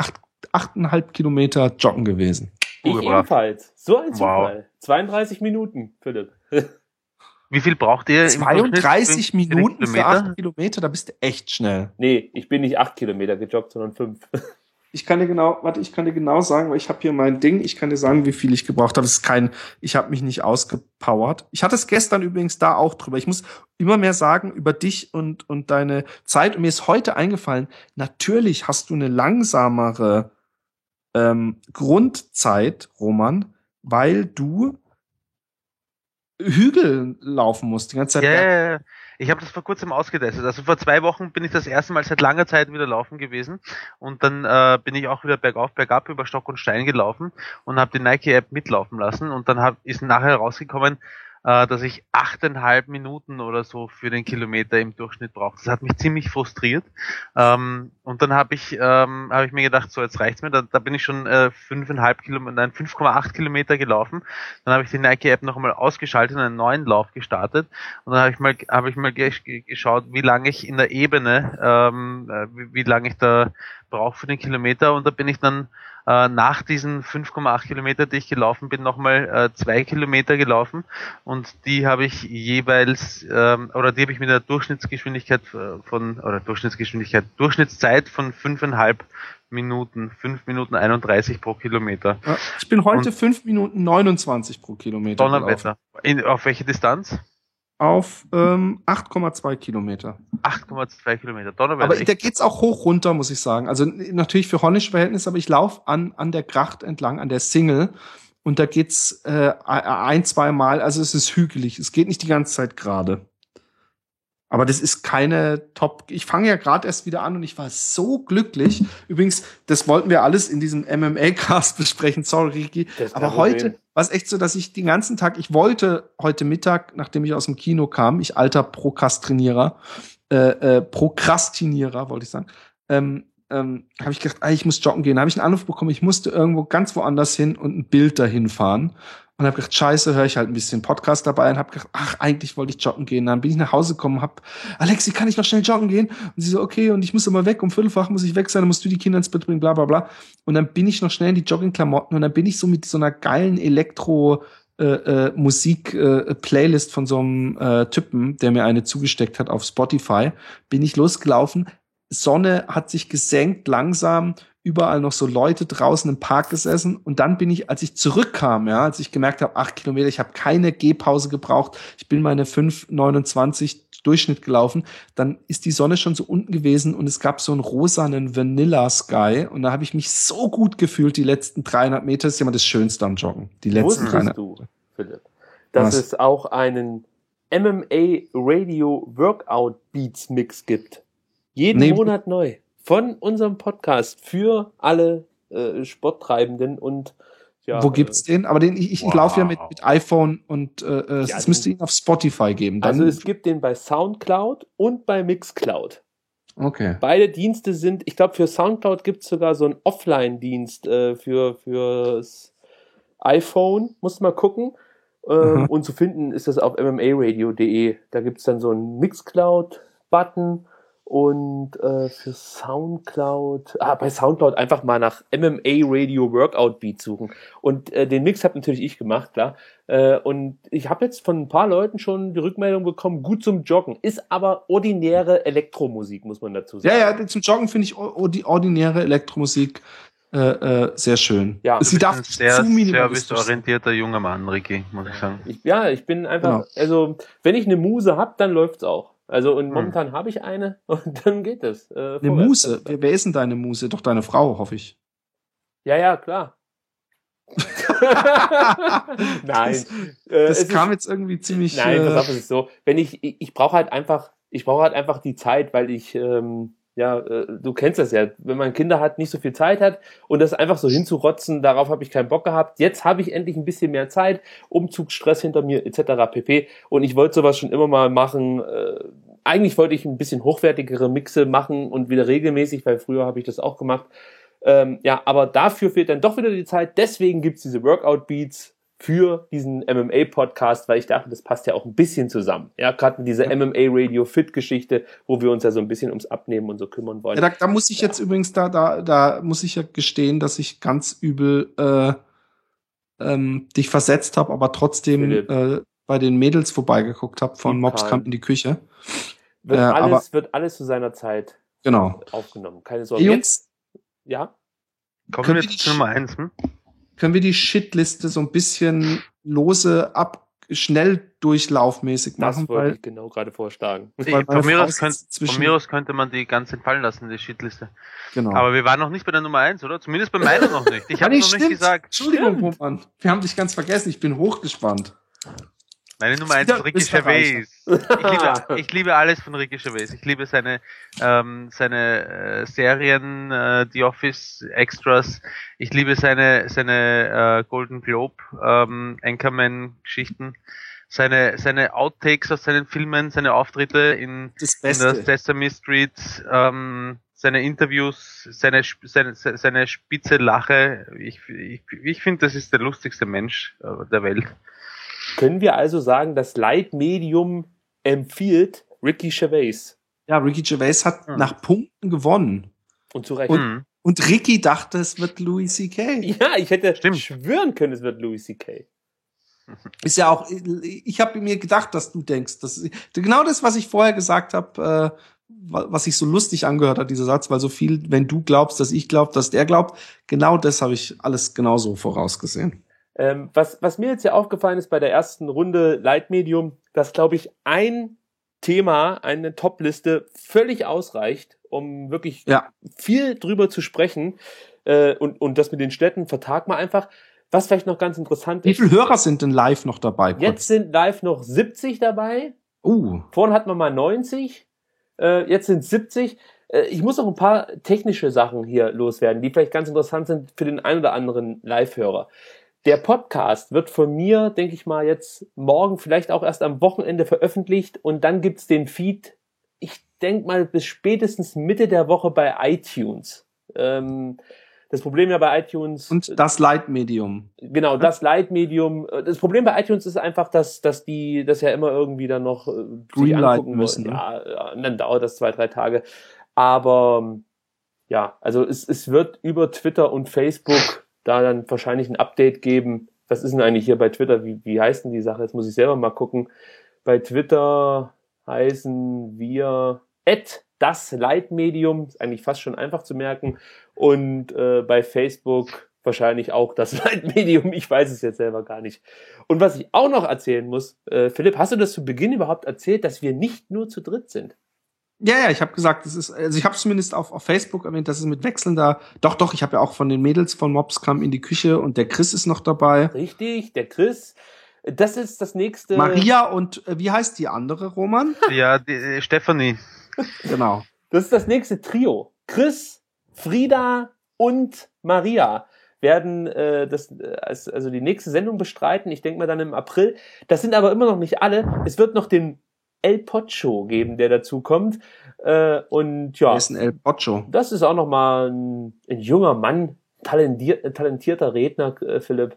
8,5 Kilometer joggen gewesen. Ich ebenfalls. So ein Zufall. Wow. 32 Minuten, Philipp. Wie viel braucht ihr? 32 Minuten für Kilometer? 8 Kilometer, da bist du echt schnell. Nee, ich bin nicht 8 Kilometer gejoggt, sondern 5. Ich kann dir genau sagen, weil ich habe hier mein Ding, ich kann dir sagen, wie viel ich gebraucht habe. Ich habe mich nicht ausgepowert. Ich hatte es gestern übrigens da auch drüber. Ich muss immer mehr sagen über dich und deine Zeit. Und mir ist heute eingefallen, natürlich hast du eine langsamere Grundzeit, Roman, weil du Hügel laufen musst die ganze Zeit. Ja. Ich habe das vor kurzem ausgetestet. Also vor 2 Wochen bin ich das erste Mal seit langer Zeit wieder laufen gewesen, und dann bin ich auch wieder bergauf, bergab über Stock und Stein gelaufen und habe die Nike-App mitlaufen lassen, und dann ist nachher rausgekommen, dass ich 8,5 Minuten oder so für den Kilometer im Durchschnitt brauche. Das hat mich ziemlich frustriert. Und dann habe ich mir gedacht, so, jetzt reicht's mir. Da bin ich schon 5,8 Kilometer gelaufen. Dann habe ich die Nike-App noch einmal ausgeschaltet und einen neuen Lauf gestartet. Und dann habe ich mal geschaut, wie lange ich in der Ebene, wie lange ich da brauche für den Kilometer. Und da bin ich dann nach diesen 5,8 Kilometer, die ich gelaufen bin, nochmal 2 Kilometer gelaufen, und die habe ich jeweils, die habe ich mit der Durchschnittszeit von 5,5 Minuten, 5 Minuten 31 pro Kilometer. Ja, ich bin heute 5 Minuten 29 pro Kilometer Donnerwetter. Auf welche Distanz? Auf 8,2 Kilometer. 8,2 Kilometer. Donnerwetter. Aber da geht's auch hoch runter, muss ich sagen. Also natürlich für holländische Verhältnisse, aber ich laufe an der Gracht entlang, an der Single, und da geht's 1-2 Mal, also es ist hügelig. Es geht nicht die ganze Zeit gerade. Aber das ist keine Top. Ich fange ja gerade erst wieder an und ich war so glücklich. Übrigens, das wollten wir alles in diesem MMA-Cast besprechen. Sorry, Ricky. Aber heute war es echt so, dass ich den ganzen Tag, ich wollte heute Mittag, nachdem ich aus dem Kino kam, ich alter Prokrastinierer, wollte ich sagen, habe ich gedacht, ich muss joggen gehen. Da habe ich einen Anruf bekommen, ich musste irgendwo ganz woanders hin und ein Bild dahin fahren. Und habe gedacht, scheiße, höre ich halt ein bisschen Podcast dabei und habe gedacht, eigentlich wollte ich joggen gehen. Dann bin ich nach Hause gekommen, Alexi, kann ich noch schnell joggen gehen? Und sie so, okay, und ich muss immer weg, um 5:15 muss ich weg sein, dann musst du die Kinder ins Bett bringen, bla bla bla. Und dann bin ich noch schnell in die Joggingklamotten und dann bin ich so mit so einer geilen Musik-Playlist von so einem Typen, der mir eine zugesteckt hat auf Spotify, bin ich losgelaufen. Sonne hat sich gesenkt, langsam, überall noch so Leute draußen im Park gesessen und dann bin ich, als ich zurückkam, als ich gemerkt habe, 8 Kilometer, ich habe keine Gehpause gebraucht, ich bin meine 5,29 Durchschnitt gelaufen, dann ist die Sonne schon so unten gewesen und es gab so einen rosanen Vanilla Sky und da habe ich mich so gut gefühlt, die letzten 300 Meter, das ist ja immer das Schönste am Joggen, die letzten 300 du, Philipp, dass es auch einen MMA Radio Workout Beats Mix gibt? Jeden Monat neu. Von unserem Podcast für alle Sporttreibenden und ja. Wo gibt's den? Aber ich laufe ja mit iPhone und es müsste ihn auf Spotify geben. Dann also es gibt den bei Soundcloud und bei Mixcloud. Okay. Beide Dienste sind, ich glaube für Soundcloud gibt's sogar so einen Offline-Dienst fürs iPhone. Musst mal gucken. Und zu finden ist das auf mmaradio.de. Da gibt's dann so einen Mixcloud-Button. Und für Soundcloud, bei Soundcloud einfach mal nach MMA Radio Workout Beat suchen. Und den Mix habe natürlich ich gemacht, klar. Und ich habe jetzt von ein paar Leuten schon die Rückmeldung bekommen, gut zum Joggen. Ist aber ordinäre Elektromusik, muss man dazu sagen. Ja, zum Joggen finde ich die ordinäre Elektromusik sehr schön. Ja, Sie darf ein sehr serviceorientierter junger Mann, Ricky, muss ich sagen. Ich bin einfach, Also wenn ich eine Muse habe, dann läuft's auch. Also und momentan habe ich eine und dann geht es. Eine Muse? Wer ist denn deine Muse? Doch deine Frau, hoffe ich. Ja, klar. Nein. Das kam jetzt irgendwie ziemlich... Nein, pass auf, es ist so. Wenn ich brauche halt einfach die Zeit, weil ich, du kennst das ja, wenn man Kinder hat, nicht so viel Zeit hat und das einfach so hinzurotzen, darauf habe ich keinen Bock gehabt. Jetzt habe ich endlich ein bisschen mehr Zeit, Umzugsstress hinter mir etc. pp. Und ich wollte sowas schon immer mal machen. Eigentlich wollte ich ein bisschen hochwertigere Mixe machen und wieder regelmäßig, weil früher habe ich das auch gemacht. Aber dafür fehlt dann doch wieder die Zeit. Deswegen gibt's diese Workout-Beats für diesen MMA-Podcast, weil ich dachte, das passt ja auch ein bisschen zusammen. Ja, gerade mit dieser MMA-Radio-Fit-Geschichte, wo wir uns ja so ein bisschen ums Abnehmen und so kümmern wollen. Ja, da muss ich jetzt übrigens, da muss ich ja gestehen, dass ich ganz übel dich versetzt habe, aber trotzdem bei den Mädels vorbeigeguckt habe von Mobskamp in die Küche. Wird alles zu seiner Zeit aufgenommen. Keine Sorge. Jungs, kommen wir jetzt zu Nummer 1, Können wir die Shitliste so ein bisschen lose schnelldurchlaufmäßig machen? Das wollte ich genau gerade vorschlagen. Von mir aus könnte man die ganz entfallen lassen, die Shitliste. Genau. Aber wir waren noch nicht bei der Nummer 1, oder? Zumindest bei meiner noch nicht. Ich habe noch nicht gesagt. Entschuldigung, Roman. Wir haben dich ganz vergessen. Ich bin hochgespannt. Meine Nummer 1 ist Ricky Gervais. Ich liebe alles von Ricky Gervais. Ich liebe seine Serien, The Office Extras. Ich liebe seine Golden Globe Anchorman-Geschichten. Seine Outtakes aus seinen Filmen, seine Auftritte in der Sesame Street, seine Interviews, seine spitze Lache. Ich finde, das ist der lustigste Mensch der Welt. Können wir also sagen, das Leitmedium empfiehlt Ricky Gervais? Ja, Ricky Gervais hat nach Punkten gewonnen. Und zu Recht. Und Ricky dachte, es wird Louis C.K. Ja, ich hätte schwören können, es wird Louis C.K. Ist ja auch, ich habe mir gedacht, dass du denkst, genau das, was ich vorher gesagt habe, was sich so lustig angehört hat, dieser Satz, weil so viel, wenn du glaubst, dass ich glaube, dass der glaubt, genau das habe ich alles genauso vorausgesehen. Was mir jetzt ja aufgefallen ist bei der ersten Runde Leitmedium, dass, glaube ich, ein Thema, eine Top-Liste völlig ausreicht, um wirklich viel drüber zu sprechen. Und das mit den Städten vertagt man einfach. Was vielleicht noch ganz interessant ist. Wie viele Hörer sind denn live noch dabei? Jetzt sind live noch 70 dabei. Vorhin hatten wir mal 90, jetzt sind es 70. Ich muss noch ein paar technische Sachen hier loswerden, die vielleicht ganz interessant sind für den einen oder anderen Live-Hörer. Der Podcast wird von mir, denke ich mal, jetzt morgen, vielleicht auch erst am Wochenende veröffentlicht und dann gibt's den Feed, ich denke mal, bis spätestens Mitte der Woche bei iTunes. Das Problem ja bei iTunes... Und das Leitmedium. Genau, das Leitmedium. Das Problem bei iTunes ist einfach, dass die das ja immer irgendwie dann noch sich angucken müssen. Ne? Ja, und dann dauert das 2-3 Tage. Aber ja, also es wird über Twitter und Facebook da dann wahrscheinlich ein Update geben. Was ist denn eigentlich hier bei Twitter? Wie heißt denn die Sache? Jetzt muss ich selber mal gucken. Bei Twitter heißen wir @das Leitmedium, ist eigentlich fast schon einfach zu merken. Und bei Facebook wahrscheinlich auch das Leitmedium. Ich weiß es jetzt selber gar nicht. Und was ich auch noch erzählen muss, Philipp, hast du das zu Beginn überhaupt erzählt, dass wir nicht nur zu dritt sind? Ja, ich habe gesagt, ich habe zumindest auf Facebook erwähnt, dass es mit wechselnder, doch, ich habe ja auch von den Mädels von Mobscam in die Küche und der Chris ist noch dabei. Richtig, der Chris. Das ist das nächste. Maria und wie heißt die andere, Roman? Ja, die Stefanie. Genau. Das ist das nächste Trio. Chris, Frieda und Maria werden also die nächste Sendung bestreiten. Ich denke mal dann im April. Das sind aber immer noch nicht alle. Es wird noch den El Pocho geben, der dazu kommt. Und ja. Wer ist ein El Pocho? Das ist auch noch mal ein junger Mann, talentierter Redner, Philipp,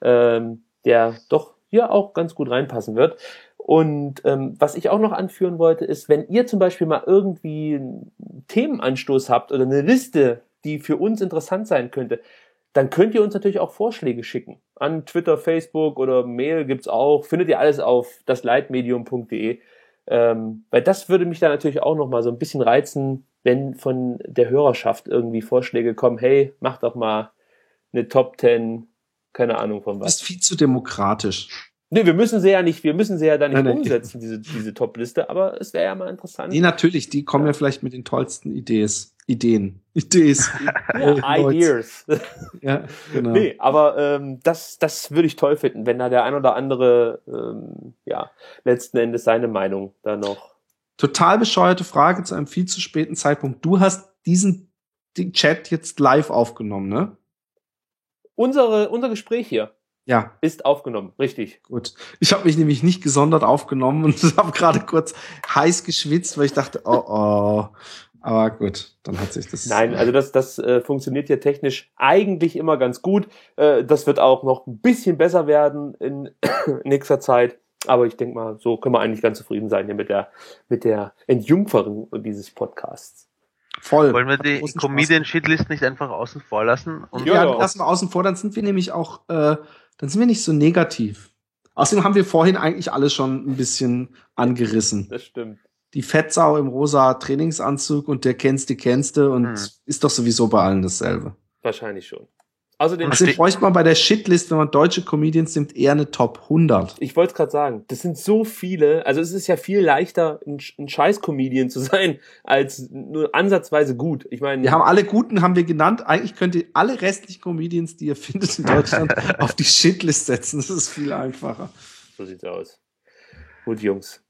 der doch hier auch ganz gut reinpassen wird. Und was ich auch noch anführen wollte, ist, wenn ihr zum Beispiel mal irgendwie einen Themenanstoß habt oder eine Liste, die für uns interessant sein könnte, dann könnt ihr uns natürlich auch Vorschläge schicken. An Twitter, Facebook oder Mail gibt's auch. Findet ihr alles auf dasleitmedium.de. Weil das würde mich dann natürlich auch noch mal so ein bisschen reizen, wenn von der Hörerschaft irgendwie Vorschläge kommen, hey, mach doch mal eine Top 10, keine Ahnung von was. Das ist viel zu demokratisch. Nee, wir müssen sie ja da nicht umsetzen, diese Top-Liste, aber es wäre ja mal interessant. Nee, natürlich, die kommen ja vielleicht mit den tollsten Ideen. Ja, Ideas. Ja, genau. Nee, aber das würde ich toll finden, wenn da der ein oder andere letzten Endes seine Meinung da noch. Total bescheuerte Frage zu einem viel zu späten Zeitpunkt. Du hast den Chat jetzt live aufgenommen, ne? Unser Gespräch hier. Ja. Ist aufgenommen, richtig. Gut. Ich habe mich nämlich nicht gesondert aufgenommen und habe gerade kurz heiß geschwitzt, weil ich dachte, oh. Aber gut, dann hat sich das... Nein, also das funktioniert hier technisch eigentlich immer ganz gut. Das wird auch noch ein bisschen besser werden in nächster Zeit. Aber ich denke mal, so können wir eigentlich ganz zufrieden sein hier mit der Entjungferung dieses Podcasts. Voll. Wollen wir die Comedian-Shitlist nicht einfach außen vor lassen? Und ja, lassen wir außen vor, dann sind wir nämlich auch... dann sind wir nicht so negativ. Außerdem haben wir vorhin eigentlich alles schon ein bisschen angerissen. Das stimmt. Die Fettsau im rosa Trainingsanzug und der kennste und ist doch sowieso bei allen dasselbe. Wahrscheinlich schon. Außerdem bräuchte man bei der Shitlist, wenn man deutsche Comedians nimmt, eher eine Top 100. Ich wollte es gerade sagen, das sind so viele, also es ist ja viel leichter, ein Scheiß-Comedian zu sein, als nur ansatzweise gut. Ich meine, wir haben alle Guten, haben wir genannt. Eigentlich könnt ihr alle restlichen Comedians, die ihr findet in Deutschland, auf die Shitlist setzen. Das ist viel einfacher. So sieht's aus. Gut, Jungs.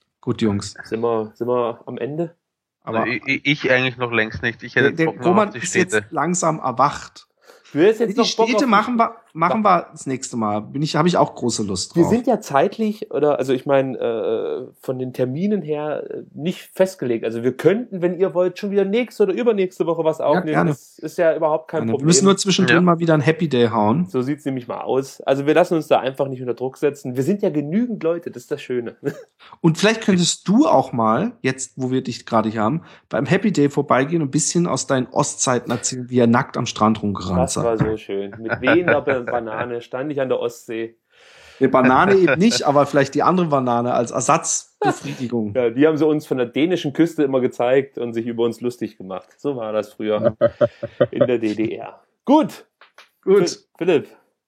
Sind wir am Ende? Aber ich eigentlich noch längst nicht. Ich hätte der Roman ist jetzt langsam erwacht. Die Städte machen wir das nächste Mal. Habe ich auch große Lust drauf. Wir sind ja zeitlich, also ich meine, von den Terminen her nicht festgelegt. Also wir könnten, wenn ihr wollt, schon wieder nächste oder übernächste Woche was aufnehmen. Ja, das ist ja überhaupt kein Problem. Wir müssen nur zwischendrin mal wieder ein Happy Day hauen. So sieht's nämlich mal aus. Also wir lassen uns da einfach nicht unter Druck setzen. Wir sind ja genügend Leute, das ist das Schöne. Und vielleicht könntest du auch mal, jetzt wo wir dich gerade hier haben, beim Happy Day vorbeigehen und ein bisschen aus deinen Ostzeiten erzählen, wie er nackt am Strand rumgerannt ist. Das war so schön. Mit wehender Banane stand ich an der Ostsee. Die Banane eben nicht, aber vielleicht die andere Banane als Ersatzbefriedigung. Ja, die haben sie uns von der dänischen Küste immer gezeigt und sich über uns lustig gemacht. So war das früher in der DDR. Gut. Philipp.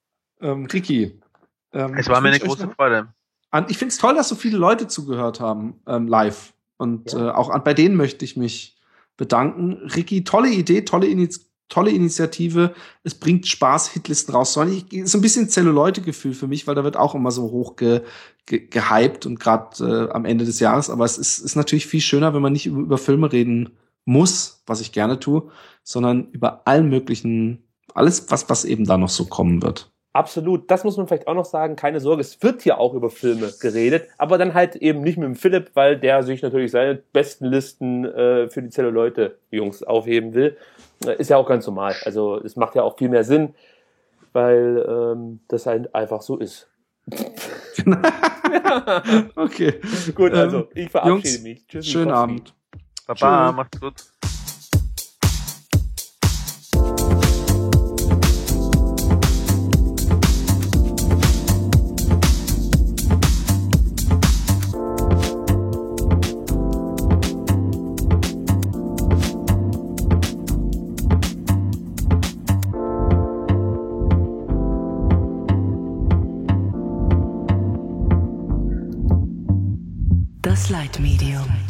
Ricky. Es war mir eine große Freude. Ich finde es toll, dass so viele Leute zugehört haben live. Und auch bei denen möchte ich mich bedanken. Ricky, tolle Idee, tolle Initiative. Es bringt Spaß, Hitlisten rauszuhauen. So ein bisschen Zelluleute-Gefühl für mich, weil da wird auch immer so gehypt und gerade am Ende des Jahres. Aber es ist natürlich viel schöner, wenn man nicht über Filme reden muss, was ich gerne tue, sondern über allen möglichen, alles, was eben da noch so kommen wird. Absolut, das muss man vielleicht auch noch sagen, keine Sorge, es wird hier auch über Filme geredet, aber dann halt eben nicht mit dem Philipp, weil der sich natürlich seine besten Listen für die Zelluleute-Jungs aufheben will. Ist ja auch ganz normal, also es macht ja auch viel mehr Sinn, weil das halt einfach so ist. Okay. Gut, also ich verabschiede Jungs, mich. Tschüss. Schönen Abend. Baba, Tschö. macht's gut. Das Leitmedium.